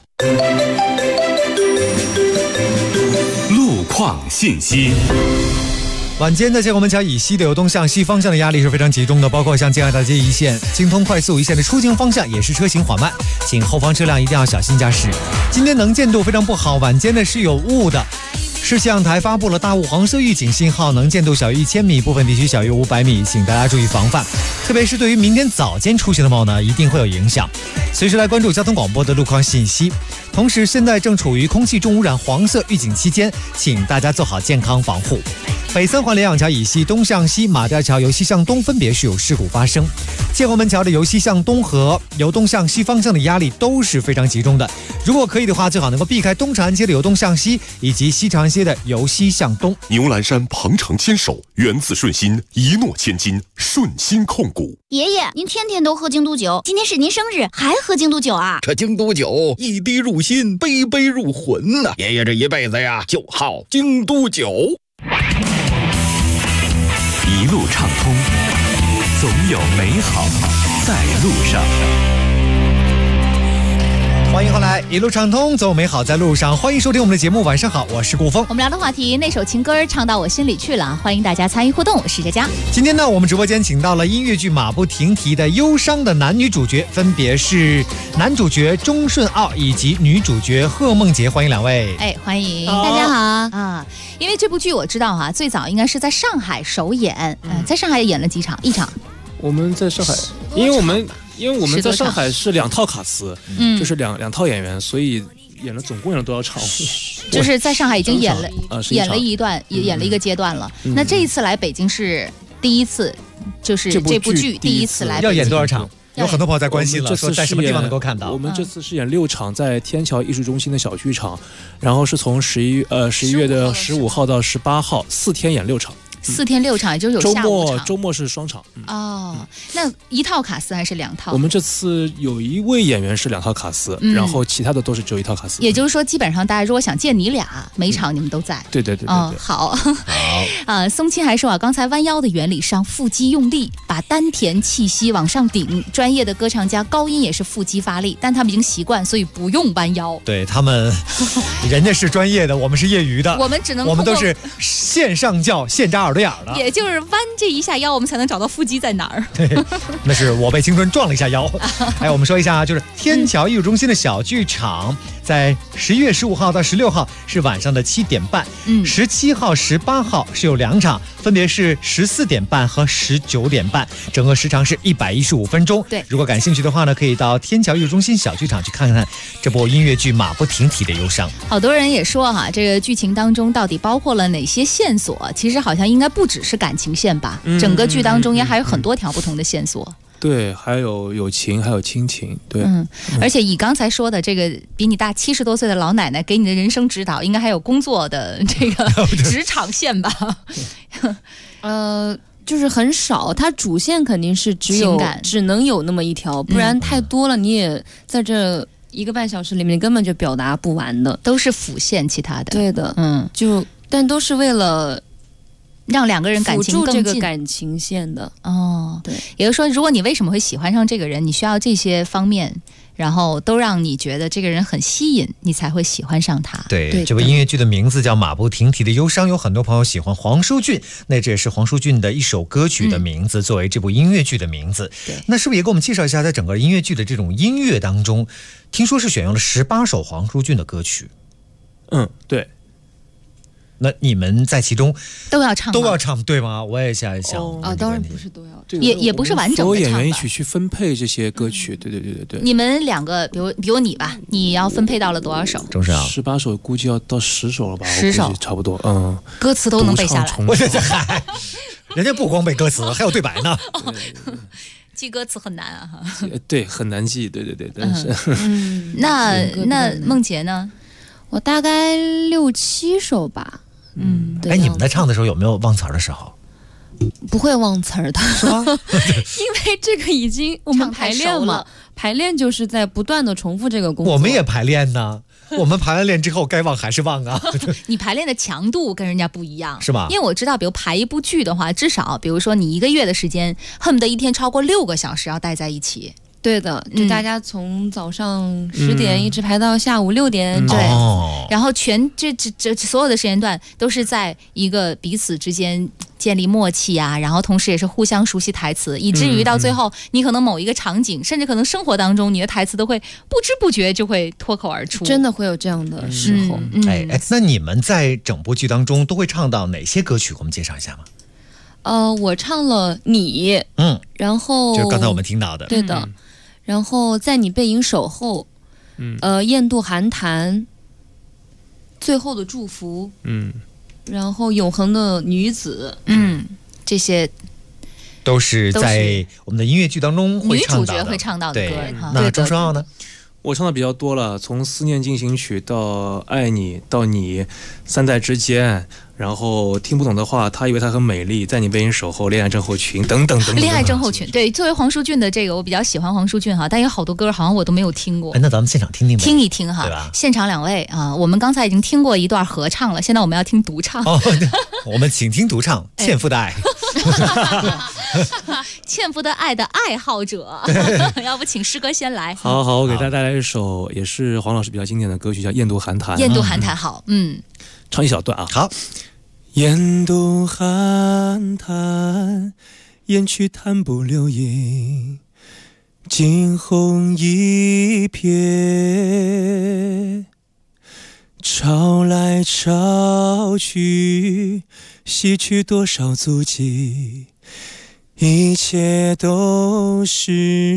路况信息。 晚间的建国门桥以西流动向西方向的压力是非常集中的，包括像建安大街一线、京通快速一线的出行方向也是车行缓慢，请后方车辆一定要小心驾驶。今天能见度非常不好，晚间的是有雾的。市气象台发布了大雾黄色预警信号，能见度小于1000米，部分地区小于500米，请大家注意防范。特别是对于明天早间出行的朋友呢，一定会有影响。随时来关注交通广播的路况信息。同时，现在正处于空气重污染黄色预警期间，请大家做好健康防护。北三环联颍桥以西东向西，马甸桥由西向东分别是有事故发生。建国门桥的由西向东和由东向西方向的压力都是非常集中的。如果可以的话，最好能够避开东长安街的由东向西，以及西长安街的由西向东。 牛栏山鹏程牵手，源自顺心，一诺千金，顺心控股。 爷爷，您天天都喝京都酒，今天是您生日，还喝京都酒啊？ 这京都酒一滴入心，杯杯入魂呐！爷爷这一辈子呀，就好京都酒。 一路畅通，总有美好在路上。 欢迎回来，一路畅通，总有美好在路上。欢迎收听我们的节目，晚上好，我是顾峰。 我们聊的话题，那首情歌唱到我心里去了，欢迎大家参与互动，我是佳佳。 今天呢，我们直播间请到了音乐剧《马不停蹄》的忧伤的男女主角，分别是男主角钟顺奥以及女主角贺梦洁，欢迎两位。 哎，欢迎， 大家好啊！因为这部剧我知道哈，最早应该是在上海首演，在上海演了几场，一场。 我们在上海，因为我们在上海是2套卡司，就是两套演员，所以总共演了多少场？ 就是在上海已经演了一段，演了一个阶段了。那这一次来北京是第一次，就是这部剧第一次来北京。 要演多少场？有很多朋友在关心了，说在什么地方能够看到。 我们这次是演6场，在天桥艺术中心的小剧场，然后是从11月的15号到18号，4天演6场。 4天6场，也就是有下午场， 周末是双场。 那一套卡司还是2套？ 我们这次有一位演员是2套卡司，然后其他的都是只有1套卡司。 也就是说，基本上大家如果想见你俩，每场你们都在。 对。 好。松青还说刚才弯腰的原理上，腹肌用力，把丹田气息往上顶。专业的歌唱家高音也是腹肌发力，但他们已经习惯，所以不用弯腰。 对他们，人家是专业的，我们是业余的， 我们都是线上教，线扎耳朵眼了。 也就是弯这一下腰，我们才能找到腹肌在哪儿。 对，那是我被青春撞了一下腰。我们说一下就是天桥艺术中心的小剧场，在11月15号到16号是晚上的7点半，17号、18号是有2场，分别是14点半和19点半，整个时长是115分钟。 对， 如果感兴趣的话呢，可以到天桥艺术中心小剧场去看看这部音乐剧《马不停蹄的忧伤》。 好多人也说这个剧情当中到底包括了哪些线索？其实好像应该不只是感情线吧，整个剧当中也还有很多条不同的线索。 对，还有友情，还有亲情。对， 而且以刚才说的这个比你大70多岁的老奶奶给你的人生指导，应该还有工作的这个职场线吧？ 就是很少，它主线肯定是只能有那么一条，不然太多了，你也在这1个半小时里面根本就表达不完的， 都是辅线，其他的。 对的，但都是为了让两个人感情更近， 辅助这个感情线的。 哦， 对， 也就是说，如果你为什么会喜欢上这个人，你需要这些方面，然后都让你觉得这个人很吸引，你才会喜欢上他。 对，这部音乐剧的名字叫《马不停蹄的忧伤》，有很多朋友喜欢黄舒骏，那这也是黄舒骏的一首歌曲的名字，作为这部音乐剧的名字。那是不是也给我们介绍一下，在整个音乐剧的这种音乐当中，听说是选用了18首黄舒骏的歌曲？ 对。 那你们在其中都要唱对吗？我也想当然不是都要， 也不是完整的唱吧。 所有演员一起去分配这些歌曲，对。 你们2个，比如你吧，你要分配到了多少首？ 钟声 18首，估计要到10首了吧 ？10首差不多， 歌词都能背下来。 我这嗨，人家不光背歌词，还有对白呢。 记歌词很难啊， 对，很难记，对。但是， 那梦洁呢？ 我大概6、7首吧。 哎，你们在唱的时候有没有忘词儿的时候？ 不会忘词儿的， 是吗？ 因为这个已经我们排练嘛，排练就是在不断的重复这个工作。 我们也排练呢，我们排完练之后该忘还是忘啊。 你排练的强度跟人家不一样， 是吧？ 因为我知道，比如排一部剧的话，至少比如说你1个月的时间，恨不得一天超过6个小时要待在一起。 对的，就大家从早上10点一直排到下午6点， 对。然后这所有的时间段都是在一个彼此之间建立默契啊，然后同时也是互相熟悉台词，以至于到最后，你可能某一个场景，甚至可能生活当中，你的台词都会不知不觉就会脱口而出， 真的会有这样的时候。 那你们在整部剧当中都会唱到哪些歌曲？给我们介绍一下吗？ 我唱了你，然后就是刚才我们听到的， 对的。然后在你背影守候，雁渡寒潭，最后的祝福，然后永恒的女子， 这些都是在我们的音乐剧当中会唱到的， 女主角会唱到的歌。 那钟声浩呢？ 我唱的比较多了，从《思念进行曲》到《爱你》到你，三代之间，然后听不懂的话，他以为他很美丽，在你背影守候，恋爱症候群等等。 恋爱症候群，对，作为黄舒骏的这个，我比较喜欢黄舒骏哈，但有好多歌好像我都没有听过。 那咱们现场听听呗， 听一听哈， 对吧？ 现场2位啊，我们刚才已经听过一段合唱了，现在我们要听独唱。 我们请听独唱《纤夫的爱》。 纤夫的爱的爱好者，要不请师哥先来。 好，我给大家带来一首也是黄老师比较经典的歌曲，叫《雁渡寒潭》。 雁渡寒潭好， 唱一小段啊。 好， 雁渡寒潭，雁去潭不留影，惊鸿一瞥，潮来潮去，洗去多少足迹，一切都是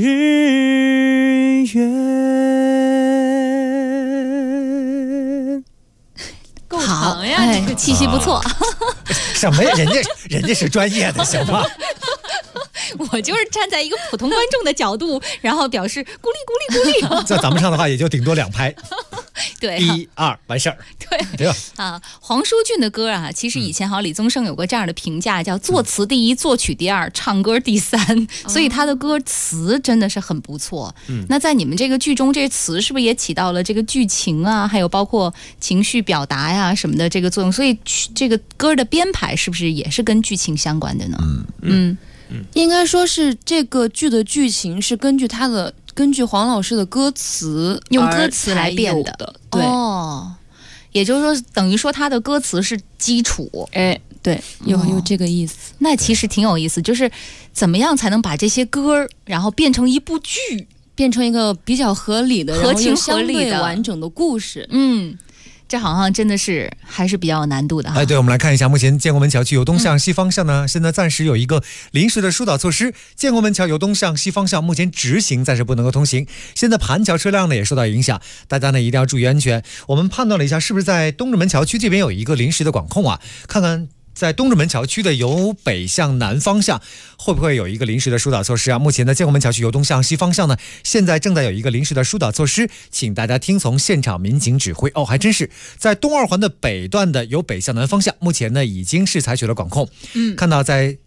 缘。 够长呀，这个气息不错。 什么呀？人家是专业的，行吗？ 我就是站在一个普通观众的角度，然后表示鼓励。 在咱们唱的话，也就顶多2拍。 对 ，1、2完事儿。 对啊，黄舒骏的歌啊，其实以前好像李宗盛有过这样的评价，叫作词第1，作曲第2，唱歌第3，所以他的歌词真的是很不错。那在你们这个剧中，这词是不是也起到了这个剧情啊，还有包括情绪表达呀什么的这个作用？所以这个歌的编排是不是也是跟剧情相关的呢？ 应该说是这个剧的剧情是根据黄老师的歌词， 用歌词来编的。 对， 也就是说，等于说他的歌词是基础。 对，有这个意思。 那其实挺有意思，就是怎么样才能把这些歌然后变成一部剧， 变成一个比较合理的、 合情合理的、 完整的故事。 这好像真的是还是比较有难度的哈。 对，我们来看一下，目前建国门桥区由东向西方向呢，现在暂时有一个临时的疏导措施。建国门桥由东向西方向目前直行，暂时不能够通行。现在盘桥车辆呢也受到影响，大家呢一定要注意安全。我们判断了一下，是不是在东直门桥区这边有一个临时的管控啊？看看在东直门桥区的由北向南方向会不会有一个临时的疏导措施啊？目前呢，建国门桥区由东向西方向呢，现在正在有一个临时的疏导措施，请大家听从现场民警指挥。还真是在东2环的北段的由北向南方向，目前呢已经是采取了管控。看到在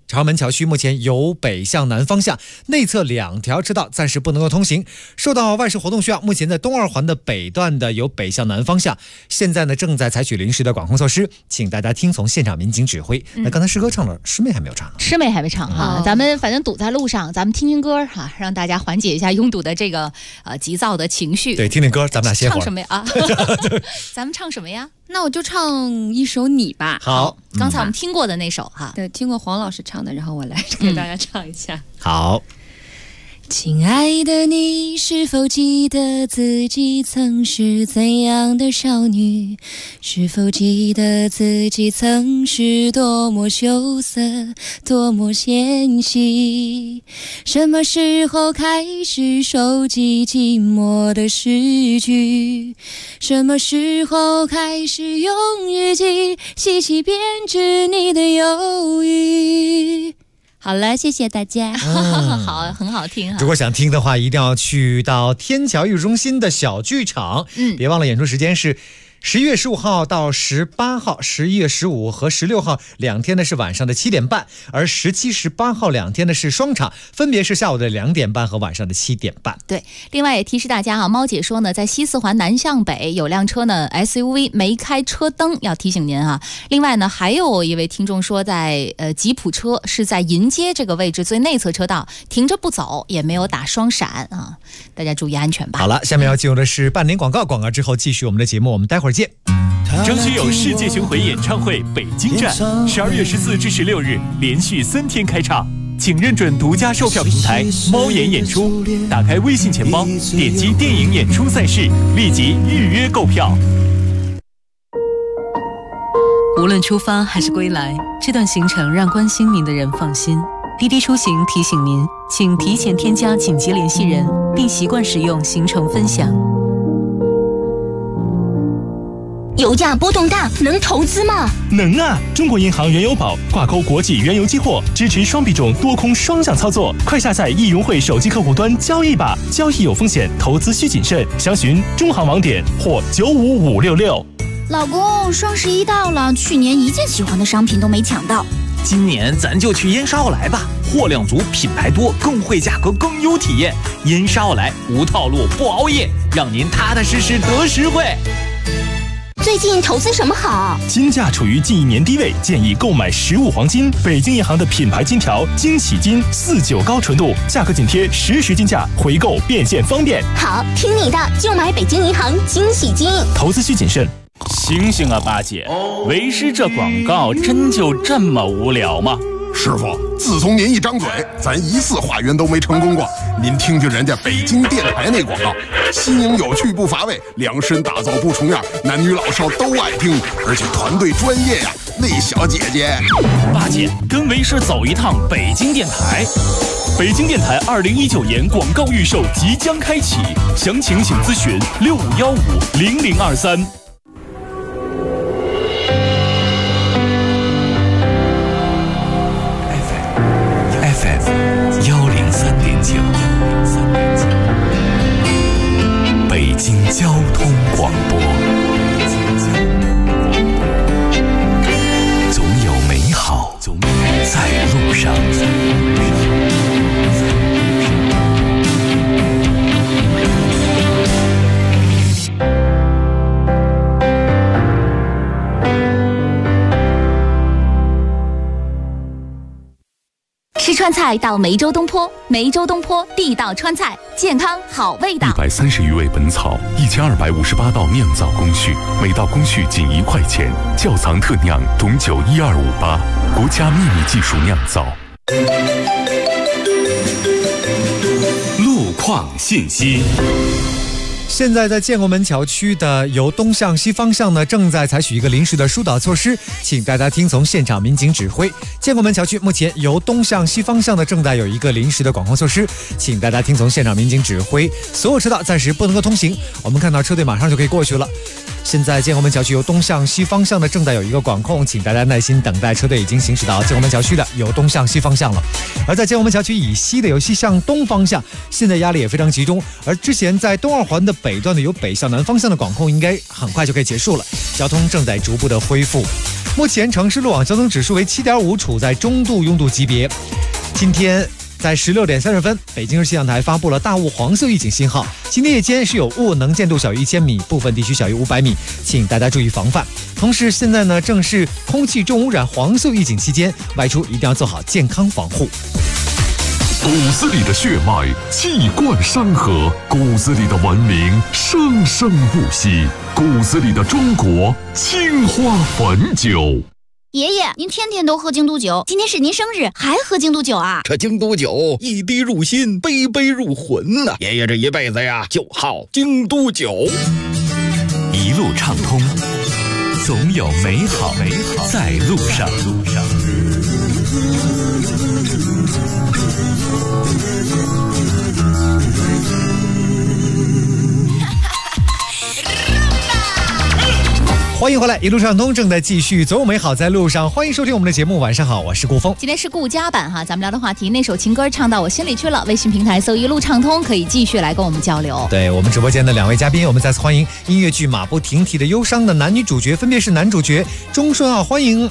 朝阳门桥区目前由北向南方向内侧2条车道暂时不能够通行，受到外事活动需要，目前在东二环的北段的由北向南方向现在呢正在采取临时的管控措施，请大家听从现场民警指挥。那刚才诗歌唱了，师妹还没有唱， 师妹还没唱哈，咱们反正堵在路上，咱们听听歌哈，让大家缓解一下拥堵的这个急躁的情绪。 对，听听歌，咱们俩歇会儿。 唱什么呀？咱们唱什么呀？ 那我就唱一首你吧。 好， 刚才我们听过的那首哈， 对，听过黄老师唱的，然后我来给大家唱一下。 好。 亲爱的你，是否记得自己曾是怎样的少女？是否记得自己曾是多么羞涩，多么纤细？什么时候开始收集寂寞的诗句？什么时候开始用日记细细编织你的忧郁？好了，谢谢大家。 好，很好听哈。 如果想听的话，一定要去到天桥艺术中心的小剧场。别忘了演出时间是11月15号到18号，11月15和16号2天呢是晚上的7点半，而17、18号2天呢是双场，分别是下午的2点半和晚上的7点半。 对，另外也提示大家哈，猫姐说呢，在西四环南向北有辆车呢 SUV 没开车灯，要提醒您哈。另外呢，还有一位听众说在吉普车是在银街这个位置最内侧车道停着不走，也没有打双闪啊，大家注意安全吧。 好了，下面要进入的是半年广告，广告之后继续我们的节目，我们待会儿见。 张学友世界巡回演唱会北京站12月14至16日连续3天开唱，请认准独家售票平台猫眼演出，打开微信钱包，点击电影演出赛事，立即预约购票。 无论出发还是归来，这段行程让关心您的人放心。滴滴出行提醒您，请提前添加紧急联系人，并习惯使用行程分享。 油价波动大，能投资吗？ 能啊！中国银行原油宝挂钩国际原油期货，支持双币种多空双向操作。快下载易融汇手机客户端交易吧，交易有风险，投资需谨慎。详询中行网点或95566。 老公，双11到了，去年一件喜欢的商品都没抢到。 今年咱就去燕莎奥莱吧，货量足，品牌多，更惠价格，更优体验。燕莎奥莱无套路不熬夜，让您踏踏实实得实惠。 最近投资什么好？ 金价处于近1年低位，建议购买实物黄金。北京银行的品牌金条惊喜金49高纯度，价格紧贴实时金价，回购变现方便。 好，听你的，就买北京银行惊喜金。 投资需谨慎。 醒醒啊，八姐，为师这广告真就这么无聊吗？ 师傅，自从您一张嘴，咱1次化缘都没成功过。您听听人家北京电台那广告，新颖有趣不乏味，量身打造不重样，男女老少都爱听，而且团队专业呀。那小姐姐， 八姐跟为师走一趟北京电台。北京电台2019年广告预售即将开启，详情请咨询65150023。 103.9，北京交通广播，总有美好在路上。 吃川菜到梅州东坡，梅州东坡地道川菜，健康好味道。 130余味本草，1258道酿造工序，每道工序仅1块钱，窖藏特酿，董酒12588，国家秘密技术酿造。 路况信息。 现在在建国门桥区的由东向西方向呢，正在采取一个临时的疏导措施，请大家听从现场民警指挥。建国门桥区目前由东向西方向呢，正在有一个临时的管控措施，请大家听从现场民警指挥，所有车道暂时不能够通行。我们看到车队马上就可以过去了。现在建国门桥区由东向西方向呢，正在有一个管控，请大家耐心等待，车队已经行驶到建国门桥区的由东向西方向了。而在建国门桥区以西的由西向东方向，现在压力也非常集中。而之前在东二环的北段的由北向南方向的管控应该很快就可以结束了，交通正在逐步的恢复。 目前城市路网交通指数为7.5，处在中度拥堵级别。今天在16点30分，北京市气象台发布了大雾黄色预警信号。今天夜间是有雾能见度小于1000米，部分地区小于500米，请大家注意防范。同时，现在呢正是空气重污染黄色预警期间，外出一定要做好健康防护。 骨子里的血脉，气贯山河；骨子里的文明，生生不息；骨子里的中国，青花汾酒。 爷爷，您天天都喝京都酒，今天是您生日，还喝京都酒啊？ 这京都酒一滴入心，杯杯入魂呐！爷爷这一辈子呀，就好京都酒。 一路畅通，总有美好在路上。 欢迎回来，一路畅通正在继续，总有美好在路上。欢迎收听我们的节目，晚上好，我是顾峰。 今天是顾家版哈，咱们聊的话题，那首情歌唱到我心里去了。微信平台搜一路畅通，可以继续来跟我们交流。 对我们直播间的2位嘉宾，我们再次欢迎音乐剧《马不停蹄的忧伤》的男女主角，分别是男主角钟顺浩，欢迎。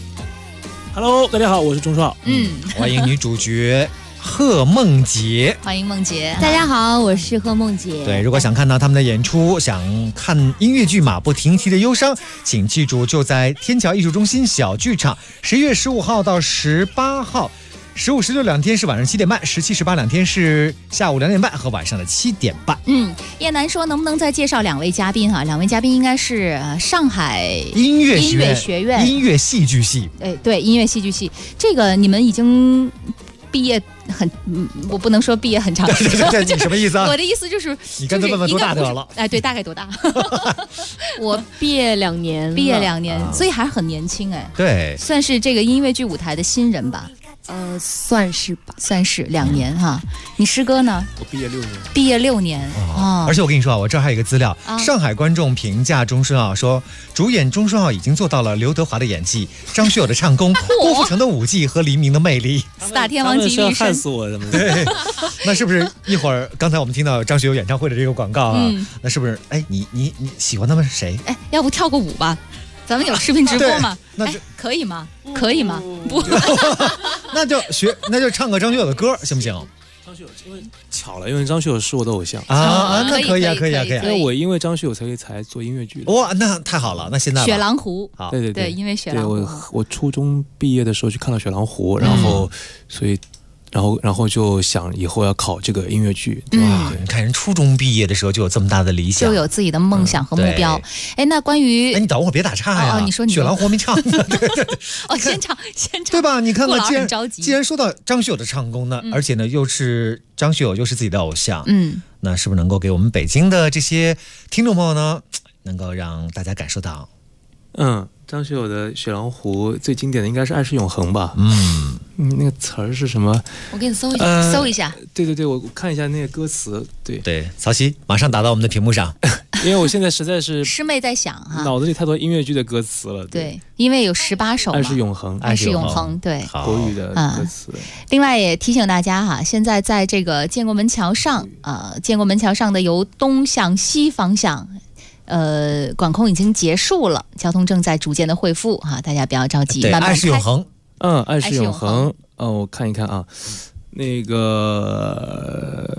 Hello， 大家好，我是钟顺浩。 欢迎女主角贺梦洁， 欢迎梦洁。 大家好，我是贺梦洁。 对，如果想看到他们的演出，想看音乐剧《马不停蹄的忧伤》，请记住就在天桥艺术中心小剧场，11月15号到18号，15、16两天是晚上7点半，17、18两天是下午2点半和晚上的7点半。 叶楠说能不能再介绍2位嘉宾哈？2位嘉宾应该是上海音乐学院音乐戏剧系。 对，音乐戏剧系，这个你们已经毕业我不能说毕业很长时间。 你什么意思啊？ 我的意思就是你刚才问问多大得了？ 对，大概多大？ 我毕业2年， 所以还是很年轻哎。 对， 算是这个音乐剧舞台的新人吧。 算是吧， 算是2年哈。你师哥呢？ 我毕业6年。 毕业6年哦。而且我跟你说啊，我这儿还有一个资料，上海观众评价钟顺浩说，主演钟顺浩已经做到了刘德华的演技、张学友的唱功、郭富城的舞技和黎明的魅力。 4大天王级是要害死我的吗？ 对，那是不是一会儿刚才我们听到张学友演唱会的这个广告啊？那是不是？哎，你喜欢他们谁？ 哎，要不跳个舞吧？咱们有视频直播吗？ 那可以吗？可以吗？不， 那就唱个张学友的歌，行不行？ 张学友，因为巧了，因为张学友是我的偶像啊，那可以啊。 因为我因为张学友才做音乐剧的。 哇，那太好了，那现在雪狼湖， 对， 因为雪狼湖， 我初中毕业的时候去看了雪狼湖，然后所以。然后就想以后要考这个音乐剧。 哇，你看人初中毕业的时候就有这么大的理想， 就有自己的梦想和目标。那关于你等会儿别打岔呀！ 你说你雪狼湖没唱呢，对。 先唱， 对吧？你看看，既然说到张学友的唱功呢，而且呢又是张学友又是自己的偶像，那是不是能够给我们北京的这些听众朋友呢，能够让大家感受到？ 张学友的《雪狼湖》最经典的应该是《爱是永恒》吧？那个词儿是什么？ 我给你搜一下。 对，我看一下那个歌词。 对，曹曦马上打到我们的屏幕上， 因为我现在实在是师妹在想哈， 脑子里太多音乐剧的歌词了。 对，因为有18首嘛， 爱是永恒， 爱是永恒，对， 国语的歌词。 另外也提醒大家哈，现在在这个建国门桥上，建国门桥上的由东向西方向。管控已经结束了，交通正在逐渐的恢复哈，大家不要着急，慢慢开。 爱是永恒， 爱是永恒。我看一看啊，那个，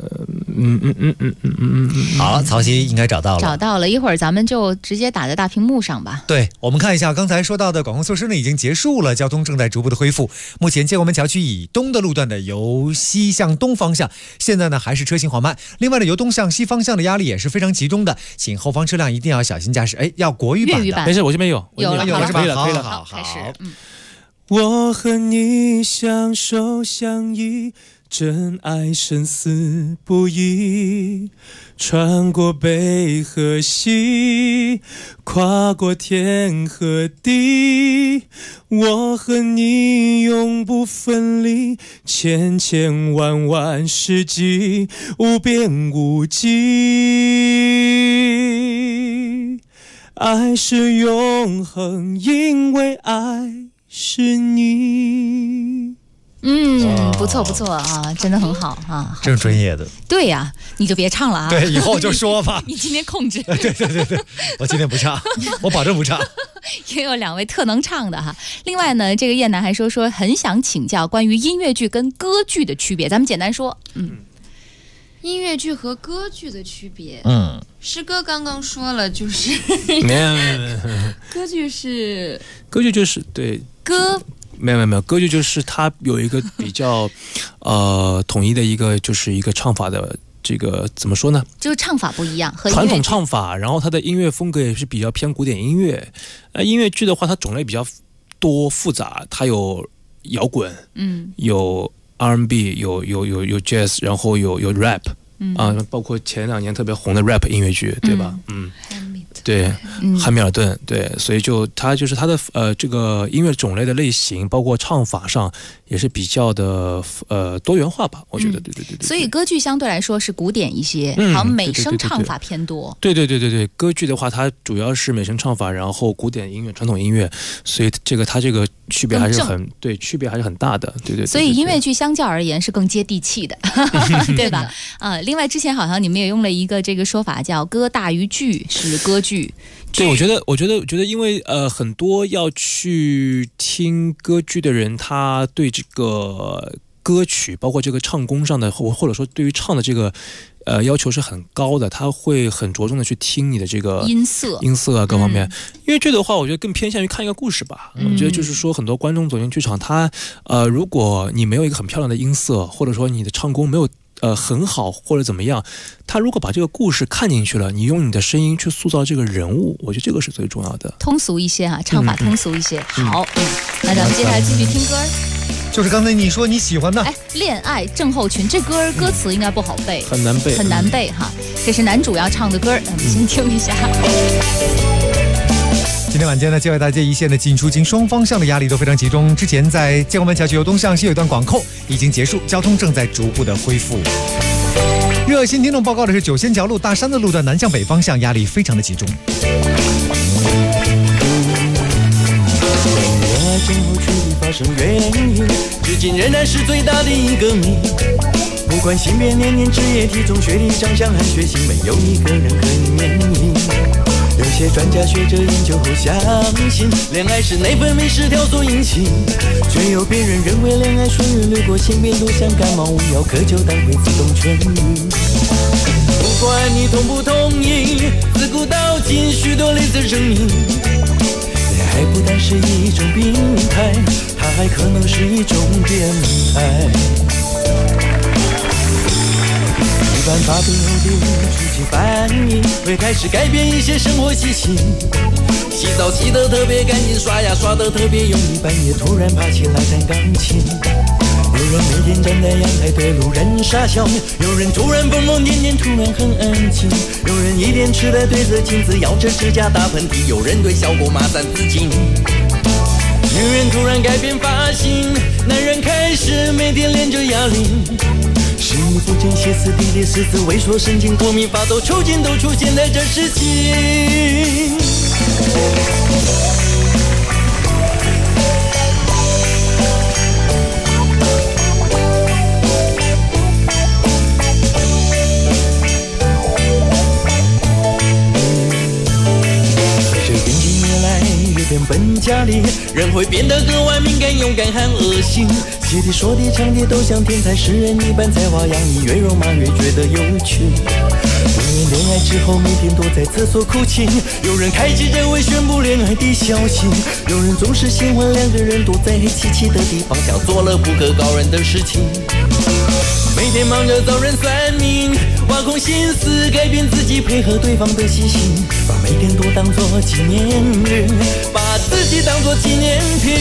好，曹曦应该找到了，一会儿咱们就直接打在大屏幕上吧。 对，我们看一下刚才说到的管控措施呢，已经结束了，交通正在逐步的恢复。目前建国门桥区以东的路段的由西向东方向，现在呢还是车行缓慢。另外呢，由东向西方向的压力也是非常集中的，请后方车辆一定要小心驾驶。要国语版的， 没事，我这边有了是吧？ 好，开始。 我和你相守相依，真爱生死不移，穿过北和西，跨过天和地，我和你永不分离，千千万万世纪，无边无际。爱是永恒，因为爱是你。 不错啊，真的很好啊， 这是专业的。 对呀，你就别唱了啊。 对，以后就说吧。 你今天控制。 对，我今天不唱，我保证不唱。 也有2位特能唱的哈。另外呢，这个燕南还说很想请教关于音乐剧跟歌剧的区别，咱们简单说。 音乐剧和歌剧的区别，诗歌刚刚说了，就是歌剧就是对歌。 没有，歌剧就是它有一个比较统一的一个就是一个唱法的这个怎么说呢？ 就是唱法不一样，和传统唱法，然后它的音乐风格也是比较偏古典音乐。音乐剧的话，它种类比较多复杂，它有摇滚，有 R&B， 有 Jazz， 然后有 Rap，包括前2年特别红的 Rap 音乐剧，对吧？对，汉密尔顿，对，所以它的这个音乐种类的类型，包括唱法上也是比较的多元化吧，我觉得，对。 所以歌剧相对来说是古典一些，好像美声唱法偏多。 对，歌剧的话，它主要是美声唱法，然后古典音乐、传统音乐，所以它这个区别还是区别还是很大的，对。 所以音乐剧相较而言是更接地气的，对吧？另外之前好像你们也用了一个这个说法，叫歌大于剧，是歌剧。 对，我觉得，因为很多要去听歌剧的人，他对这个歌曲，包括这个唱功上的，或者说对于唱的这个要求是很高的，他会很着重的去听你的这个音色啊各方面。音乐剧的话，我觉得更偏向于看一个故事吧。我觉得就是说，很多观众走进剧场，他如果你没有一个很漂亮的音色，或者说你的唱功没有很好或者怎么样，他如果把这个故事看进去了，你用你的声音去塑造这个人物，我觉得这个是最重要的。 通俗一些唱法通俗一些。好，那咱们接下来继续听歌。 就是刚才你说你喜欢的， 恋爱症候群，这歌词应该不好背， 很难背哈。这是男主要唱的歌，咱们先听一下。 今天晚间呢，教育大街一线的进出京双方向的压力都非常集中。之前在建国门桥区由东向西有一段广扣已经结束，交通正在逐步的恢复。热心听众报告的是九仙桥路大山的路段南向北方向压力非常的集中。 症候群发生原因，至今仍然是最大的一个谜。不管性别、年龄、职业、体重、学历、长相和血型，没有一个人可以免疫。有些专家学者研究后相信，恋爱是内分泌失调所引起，却有别人认为恋爱顺运，掠过性病毒像感冒，无药可救，但会自动痊愈。不管你同不同意，自古到今许多类似声音。恋爱不但是一种病态，它还可能是一种变态。没办法背后的剧情反应，会开始改变一些生活习性。洗澡洗得特别干净，刷牙刷得特别用力，半夜突然爬起来弹钢琴。有人每天站在阳台对路人傻笑，有人突然疯疯癫癫，突然很安静。有人一脸痴呆对着镜子咬着指甲打喷嚏，有人对小狗骂三字经。女人突然改变发型，男人开始每天练着哑铃。食欲不振、歇斯底里、狮子萎缩、神经过敏、发抖、抽筋都出现在这时期。变本加厉，人会变得格外敏感、勇敢和恶心。写的、说的、唱的都像天才诗人一般才华洋溢，越肉麻越觉得有趣。有人恋爱之后每天都在厕所哭泣，有人开记者会宣布恋爱的消息，有人总是喜欢两个人躲在黑漆漆的地方，像做了不可告人的事情。每天忙着找人算命，挖空心思改变自己，配合对方的习性，把每天都当作纪念日，把自己当作纪念品。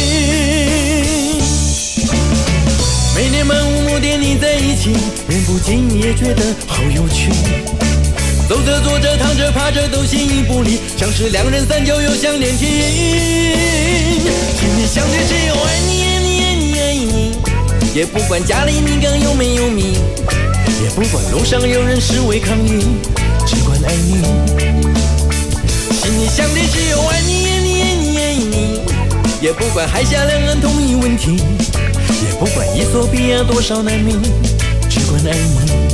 每天漫无目的腻在一起，人不经意也觉得好有趣。走着坐着躺着趴着都形影不离，像是两人三脚又像连体婴。心里想的只有爱你爱你爱你爱你，也不管家里米缸有没有米，也不管路上有人示威抗议，只管爱你。心里想的只有爱你爱你爱你爱你，也不管海峡两岸统一问题，也不管伊索比亚多少难民，只管爱你。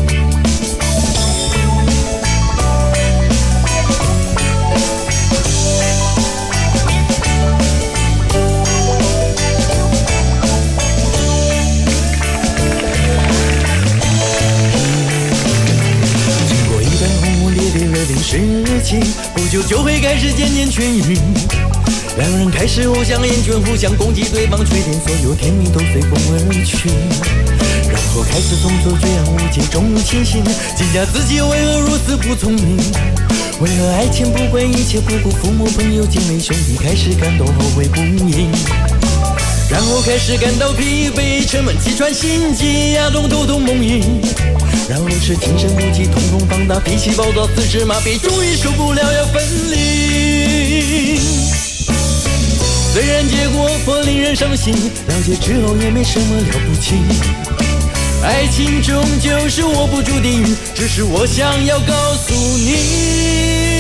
气，不久就会开始渐渐痊愈。两人开始互相厌倦，互相攻击对方缺点，所有甜蜜都随风而去。然后开始动作这样无解，终于清醒，惊讶自己为何如此不聪明。为何爱情不顾一切，不顾父母朋友姐妹兄弟，开始感到后悔不已。然后开始感到疲惫，沉闷气喘心悸，牙痛头痛梦呓。然后是精神不济，瞳孔放大，脾气暴躁，四肢麻痹，终于受不了要分离。虽然结果颇令人伤心，了解之后也没什么了不起。爱情终究是我不注定，只是我想要告诉你。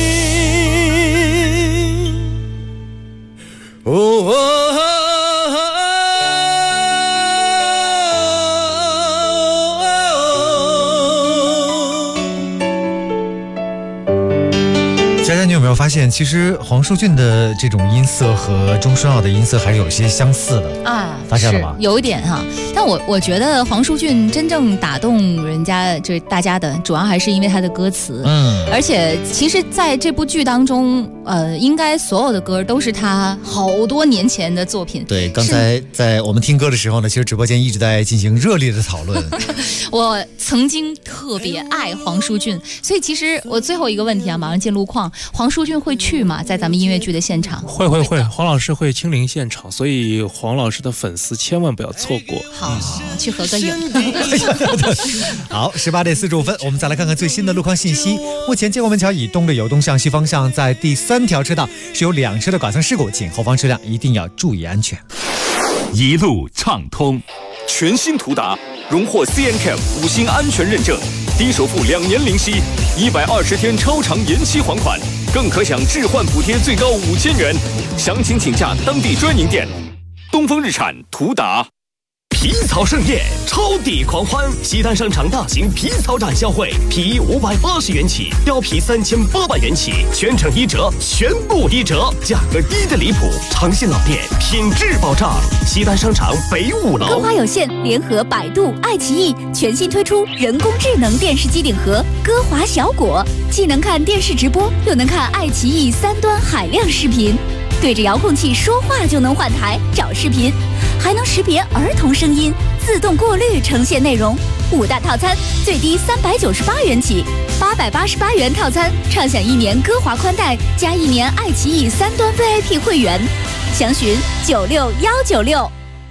佳佳，你有没有发现，其实黄舒骏的这种音色和钟顺奥的音色还是有些相似的啊？发现了吗？ 有一点哈，但我觉得黄舒骏真正打动人家，就是大家的，主要还是因为他的歌词。而且其实在这部剧当中，应该所有的歌都是他好多年前的作品。 对，刚才在我们听歌的时候呢，其实直播间一直在进行热烈的讨论。 我曾经特别爱黄舒骏，所以其实我最后一个问题啊，马上进路况，黄舒骏会去吗？在咱们音乐剧的现场？ 会，黄老师会亲临现场，所以黄老师的粉丝千万不要错过。 好，去合个影。 好，18点45分，我们再来看看最新的路况信息。目前建国门桥以东的由东向西方向，在第3条车道是有2车的剐蹭事故，请后方车辆一定要注意安全。 一路畅通， 全新途达荣获 CNCAP 5星安全认证，低首付2年零息，120天超长延期还款，更可享置换补贴最高5000元。详情请假当地专营店。东风日产途达。 皮草盛宴，超抵狂欢！西单商场大型皮草展销会，皮衣580元起，貂皮3800元起，全程1折，全部1折，价格低得离谱，长线老店，品质保障。西单商场北5楼。 歌华有线联合百度、爱奇艺全新推出人工智能电视机顶盒歌华小果，既能看电视直播，又能看爱奇艺3端海量视频。对着遥控器说话就能换台找视频，还能识别儿童声音，自动过滤呈现内容。5大套餐最低398元起，888元套餐畅享1年歌华宽带加1年爱奇艺3端 VIP 会员，详询96196。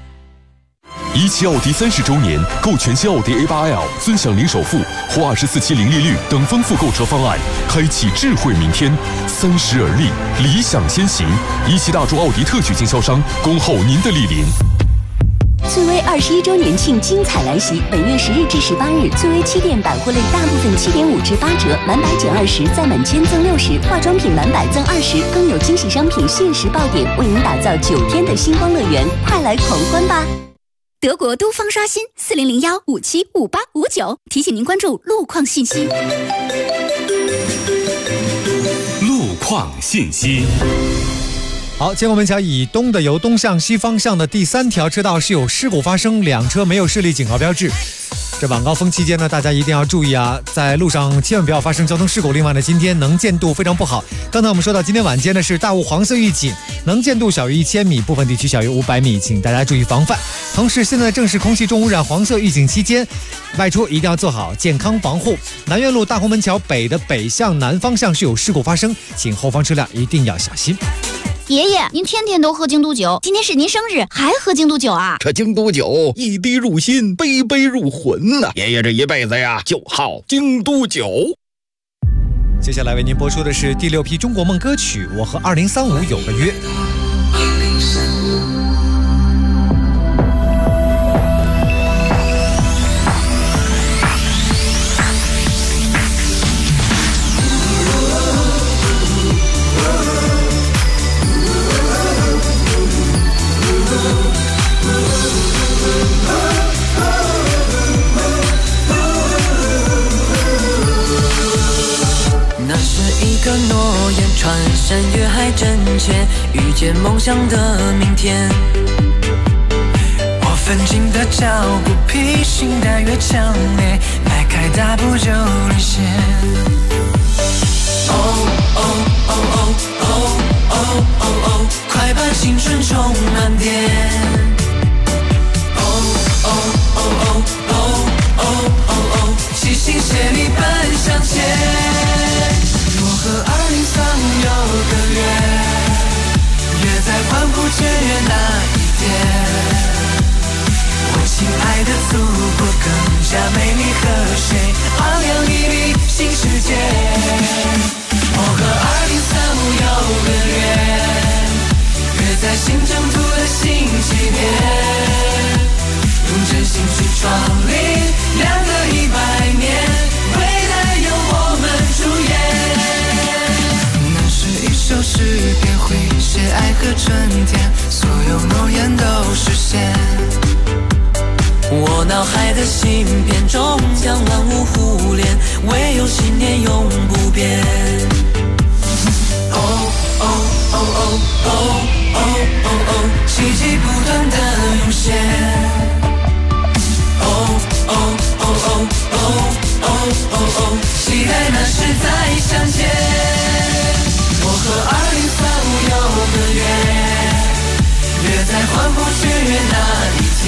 17奥迪30周年，购全新奥迪 A8L， 尊享零首付或24期零利率等丰富购车方案，开启智慧明天。30而立，理想先行。17大众奥迪特许经销商，恭候您的莅临。 翠微21周年庆精彩来袭，本月10日至18日，翠微7店百货类大部分7.5至8折，满100减20，再满1000赠60，化妆品满100赠20，更有惊喜商品限时爆点，为您打造9天的星光乐园，快来狂欢吧！德国都方刷新4001575859，提醒您关注路况信息。 路况信息。 好，建国门桥以东的由东向西方向的第3条车道是有事故发生，2车没有视力警告标志。这晚高峰期间呢，大家一定要注意啊，在路上千万不要发生交通事故。另外呢，今天能见度非常不好。刚才我们说到，今天晚间呢是大雾黄色预警，能见度小于1000米，部分地区小于500米，请大家注意防范。同时，现在正是空气重污染黄色预警期间，外出一定要做好健康防护。南苑路大红门桥北的北向南方向是有事故发生，请后方车辆一定要小心。 爷爷，您天天都喝京都酒，今天是您生日，还喝京都酒啊？ 这京都酒一滴入心，杯杯入魂呐！爷爷这一辈子呀，就好京都酒。 接下来为您播出的是第6批中国梦歌曲《我和2035有个约》。 一个诺言，穿山越海真切，遇见梦想的明天。我奋进的脚步，披星戴月强烈，迈开大步就领先。哦哦。 雀跃那一天，我亲爱的祖国更加美丽和谐，昂扬屹立新世界。我和2035有个约，约在新征途的新起点，用真心去创立2个100年，未来由我们主演。那是一首诗篇，会写爱和春天，所有诺言都实现。我脑海的芯片终将万物互联，唯有信念永不变。哦哦哦哦哦哦哦哦，奇迹不断的涌现。哦哦哦哦哦哦哦哦，期待那时再相见。我和2035有个约，约在欢呼雀跃那一天，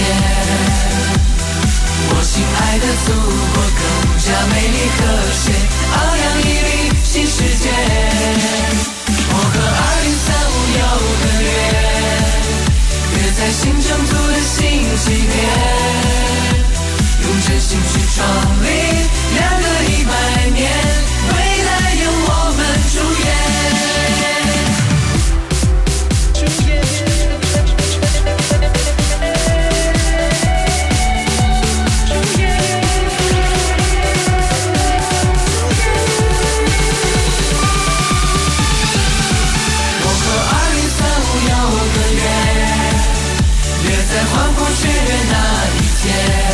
我亲爱的祖国更加美丽和谐，昂扬屹立新世界。我和2035有个约，约在新征途的新起点，用真心去创立2个100年，未来由我们主演。在欢呼雀跃那一天，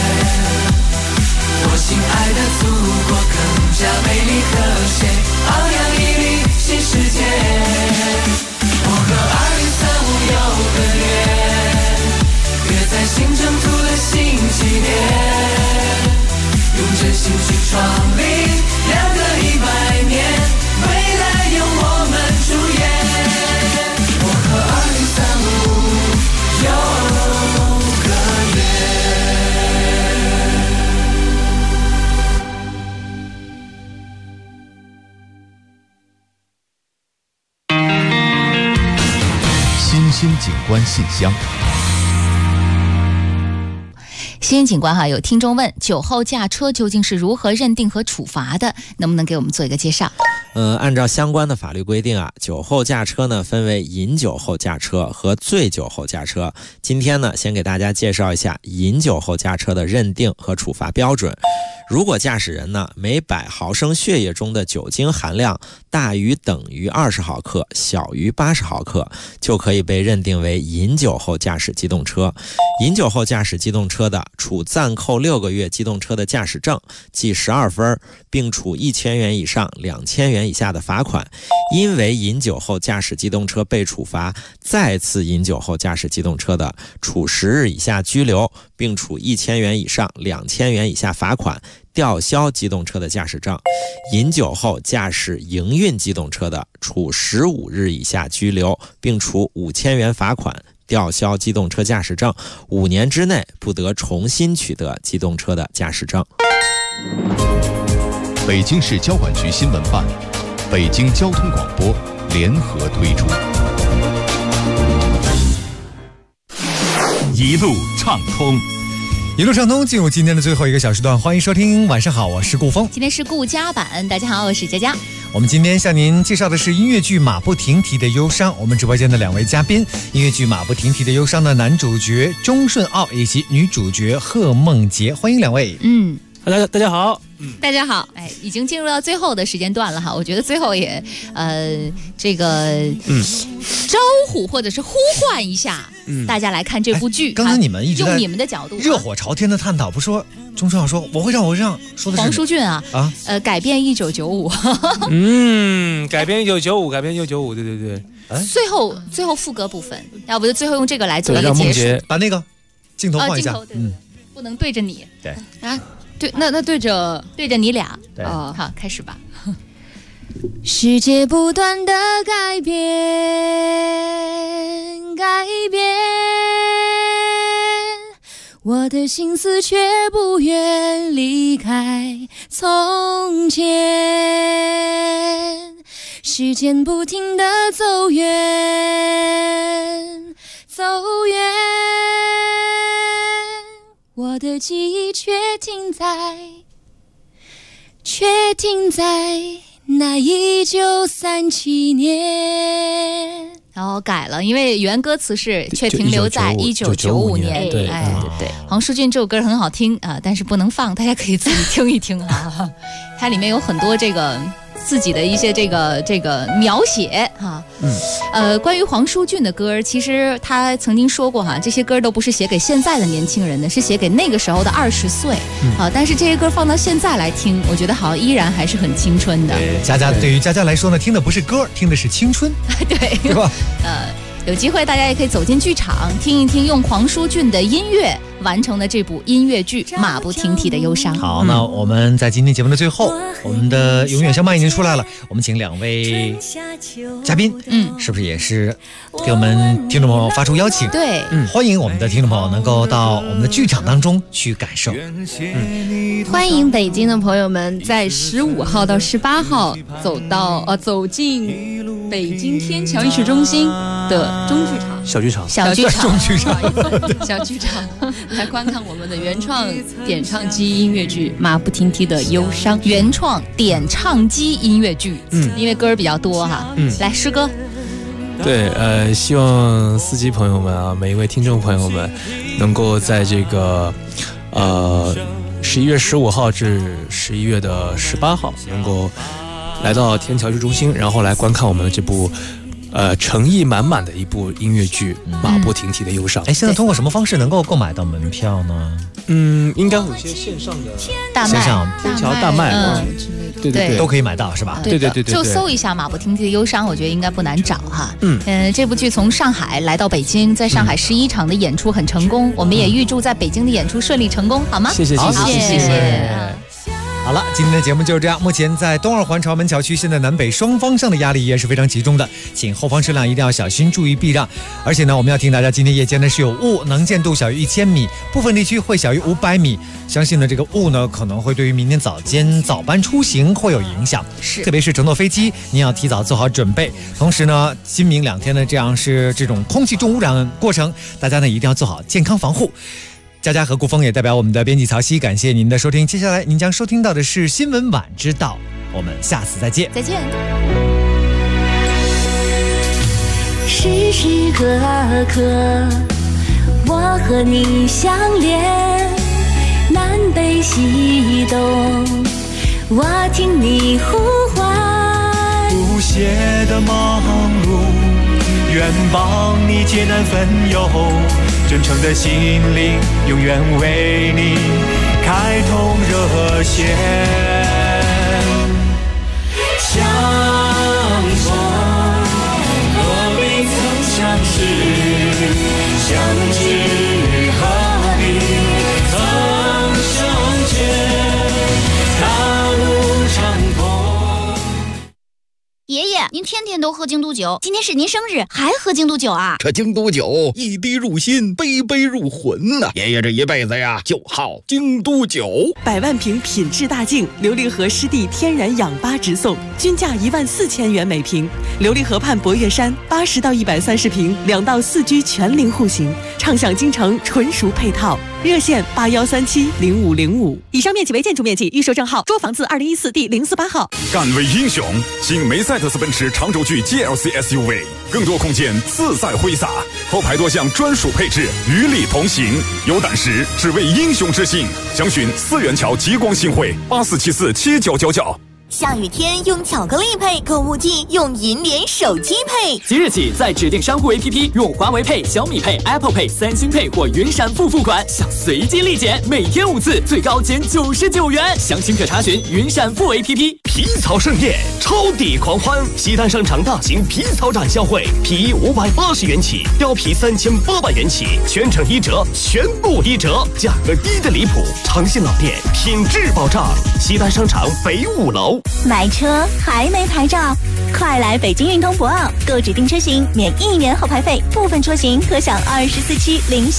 我亲爱的祖国更加美丽和谐，昂扬屹立新世界。我和2035有个约，约在新征途的新起点，用真心去创立2个100年，未来由我们主演。我和2035有新景观信箱。 新警官哈，有听众问酒后驾车究竟是如何认定和处罚的？能不能给我们做一个介绍？ 按照相关的法律规定啊，酒后驾车呢分为饮酒后驾车和醉酒后驾车。今天呢，先给大家介绍一下饮酒后驾车的认定和处罚标准。如果驾驶人呢每100毫升血液中的酒精含量大于等于20毫克，小于80毫克，就可以被认定为饮酒后驾驶机动车。饮酒后驾驶机动车的，处暂扣6个月机动车的驾驶证，记12分，并处1000元以上2000元以下的罚款。因为饮酒后驾驶机动车被处罚再次饮酒后驾驶机动车的，处10日以下拘留，并处1000元以上2000元以下罚款，吊销机动车的驾驶证。饮酒后驾驶营运机动车的，处15日以下拘留，并处5000元罚款，吊销机动车驾驶证，5年之内不得重新取得机动车的驾驶证。 北京市交管局新闻办、北京交通广播联合推出。 一路畅通。 一路畅通，进入今天的最后一个小时段，欢迎收听。晚上好，我是顾峰。 今天是顾家版，大家好，我是佳佳。 我们今天向您介绍的是音乐剧《马不停蹄的忧伤》。我们直播间的2位嘉宾，音乐剧《马不停蹄的忧伤》的男主角钟顺奥以及女主角贺梦洁，欢迎2位。 大家好。 大家好，已经进入到最后的时间段了哈，我觉得最后也这个招呼或者是呼唤一下大家来看这部剧。 刚才你们一直在用你们的角度热火朝天的探讨，不说钟顺奥说我会让说的是黄舒骏啊改编 1995，改编1995，对对对。 最后副歌部分，要不就最后用这个来做一个结束。 把那个镜头换一下， 不能对着你。 对啊。对，那对着你俩，好，开始吧。世界不断的改变，我的心思却不愿离开从前。时间不停的走远， 走远，我的记忆却停在那1937年。 然后改了，因为原歌词是却停留在1995年。 对， 黄舒骏这首歌很好听啊，但是不能放，大家可以自己听一听啊。它里面有很多这个自己的一些这个描写哈。关于黄舒骏的歌，其实他曾经说过哈，这些歌都不是写给现在的年轻人的，是写给那个时候的20岁。但是这些歌放到现在来听，我觉得好像依然还是很青春的。 对于佳佳来说呢，听的不是歌，听的是青春， 对吧？ 有机会大家也可以走进剧场听一听，用黄舒骏的音乐完成的这部音乐剧《马不停蹄的忧伤》。 好，那我们在今天节目的最后，我们的永远相伴已经出来了，我们请2位嘉宾，是不是也是给我们听众朋友发出邀请？ 对， 欢迎我们的听众朋友能够到我们的剧场当中去感受。 欢迎北京的朋友们在15号到18号走进北京天桥艺术中心的中剧场、 小剧场、 小剧场来观看我们的原创点唱机音乐剧《马不停蹄的忧伤》。 原创点唱机音乐剧，因为歌比较多哈。来，诗歌。 对，希望司机朋友们啊，每一位听众朋友们，能够在这个11月15号至11月的18号，能够来到天桥艺术中心，然后来观看我们的这部诚意满满的一部音乐剧《马不停蹄的忧伤》。 现在通过什么方式能够购买到门票呢？ 应该有些线上的大卖， 天桥大卖，对， 都可以买到是吧？ 对， 就搜一下《马不停蹄的忧伤》，我觉得应该不难找哈。这部剧从上海来到北京，在上海11场的演出很成功，我们也预祝在北京的演出顺利成功，好吗？ 谢谢。 好了，今天的节目就是这样。目前在东二环朝门桥区，现在南北双方向的压力也是非常集中的，请后方车辆一定要小心，注意避让。而且呢，我们要提醒大家，今天夜间呢是有雾，能见度小于1000米，部分地区会小于500米。相信呢，这个雾呢可能会对于明天早班出行会有影响，特别是乘坐飞机，您要提早做好准备。同时呢，今明2天呢这种空气重污染过程，大家呢一定要做好健康防护。佳佳和顾峰也代表我们的编辑曹曦，感谢您的收听。接下来您将收听到的是新闻晚知道，我们下次再见。 再见。 时时刻刻，我和你相连，南北西东，我听你呼唤。 不懈的忙碌，愿帮你解难分忧。真诚的心灵，永远为你开通热线。相逢何必曾相识，相知何必曾相见，大路长空。 爷爷，您天天都喝京都酒，今天是您生日，还喝京都酒啊？ 这京都酒一滴入心，杯杯入魂呐！爷爷这一辈子呀，就好京都酒。 100万瓶品质大净琉璃河湿地天然氧吧直送，均价14000元每瓶。琉璃河畔博岳山80到130瓶，2到4居全龄户型，畅享京城纯熟配套。热线81370505。以上面积为建筑面积，预售证号捉房子2014第048号。 敢为英雄，新梅赛德斯奔驰长轴距 GLC SUV， 更多空间自在挥洒，后排多项专属配置与你同行。有胆识，只为英雄之心。详询4元桥极光新会84747999。 下雨天用巧克力配，购物季用银联手机配。 即日起，在指定商户 APP 用华为配、小米配、Apple Pay、三星配或云闪付付款，享随机立减，每天5次，最高减99元。详情可查询云闪付 APP。 皮草盛宴，超抵狂欢！西单商场大型皮草展销会，皮衣580元起，貂皮3800元起，全程1折，全部1折，价格低得离谱。诚信老店，品质保障。西单商场北5楼。 买车还没牌照，快来北京运通博奥购指定车型免1年后排费，部分车型可享24期0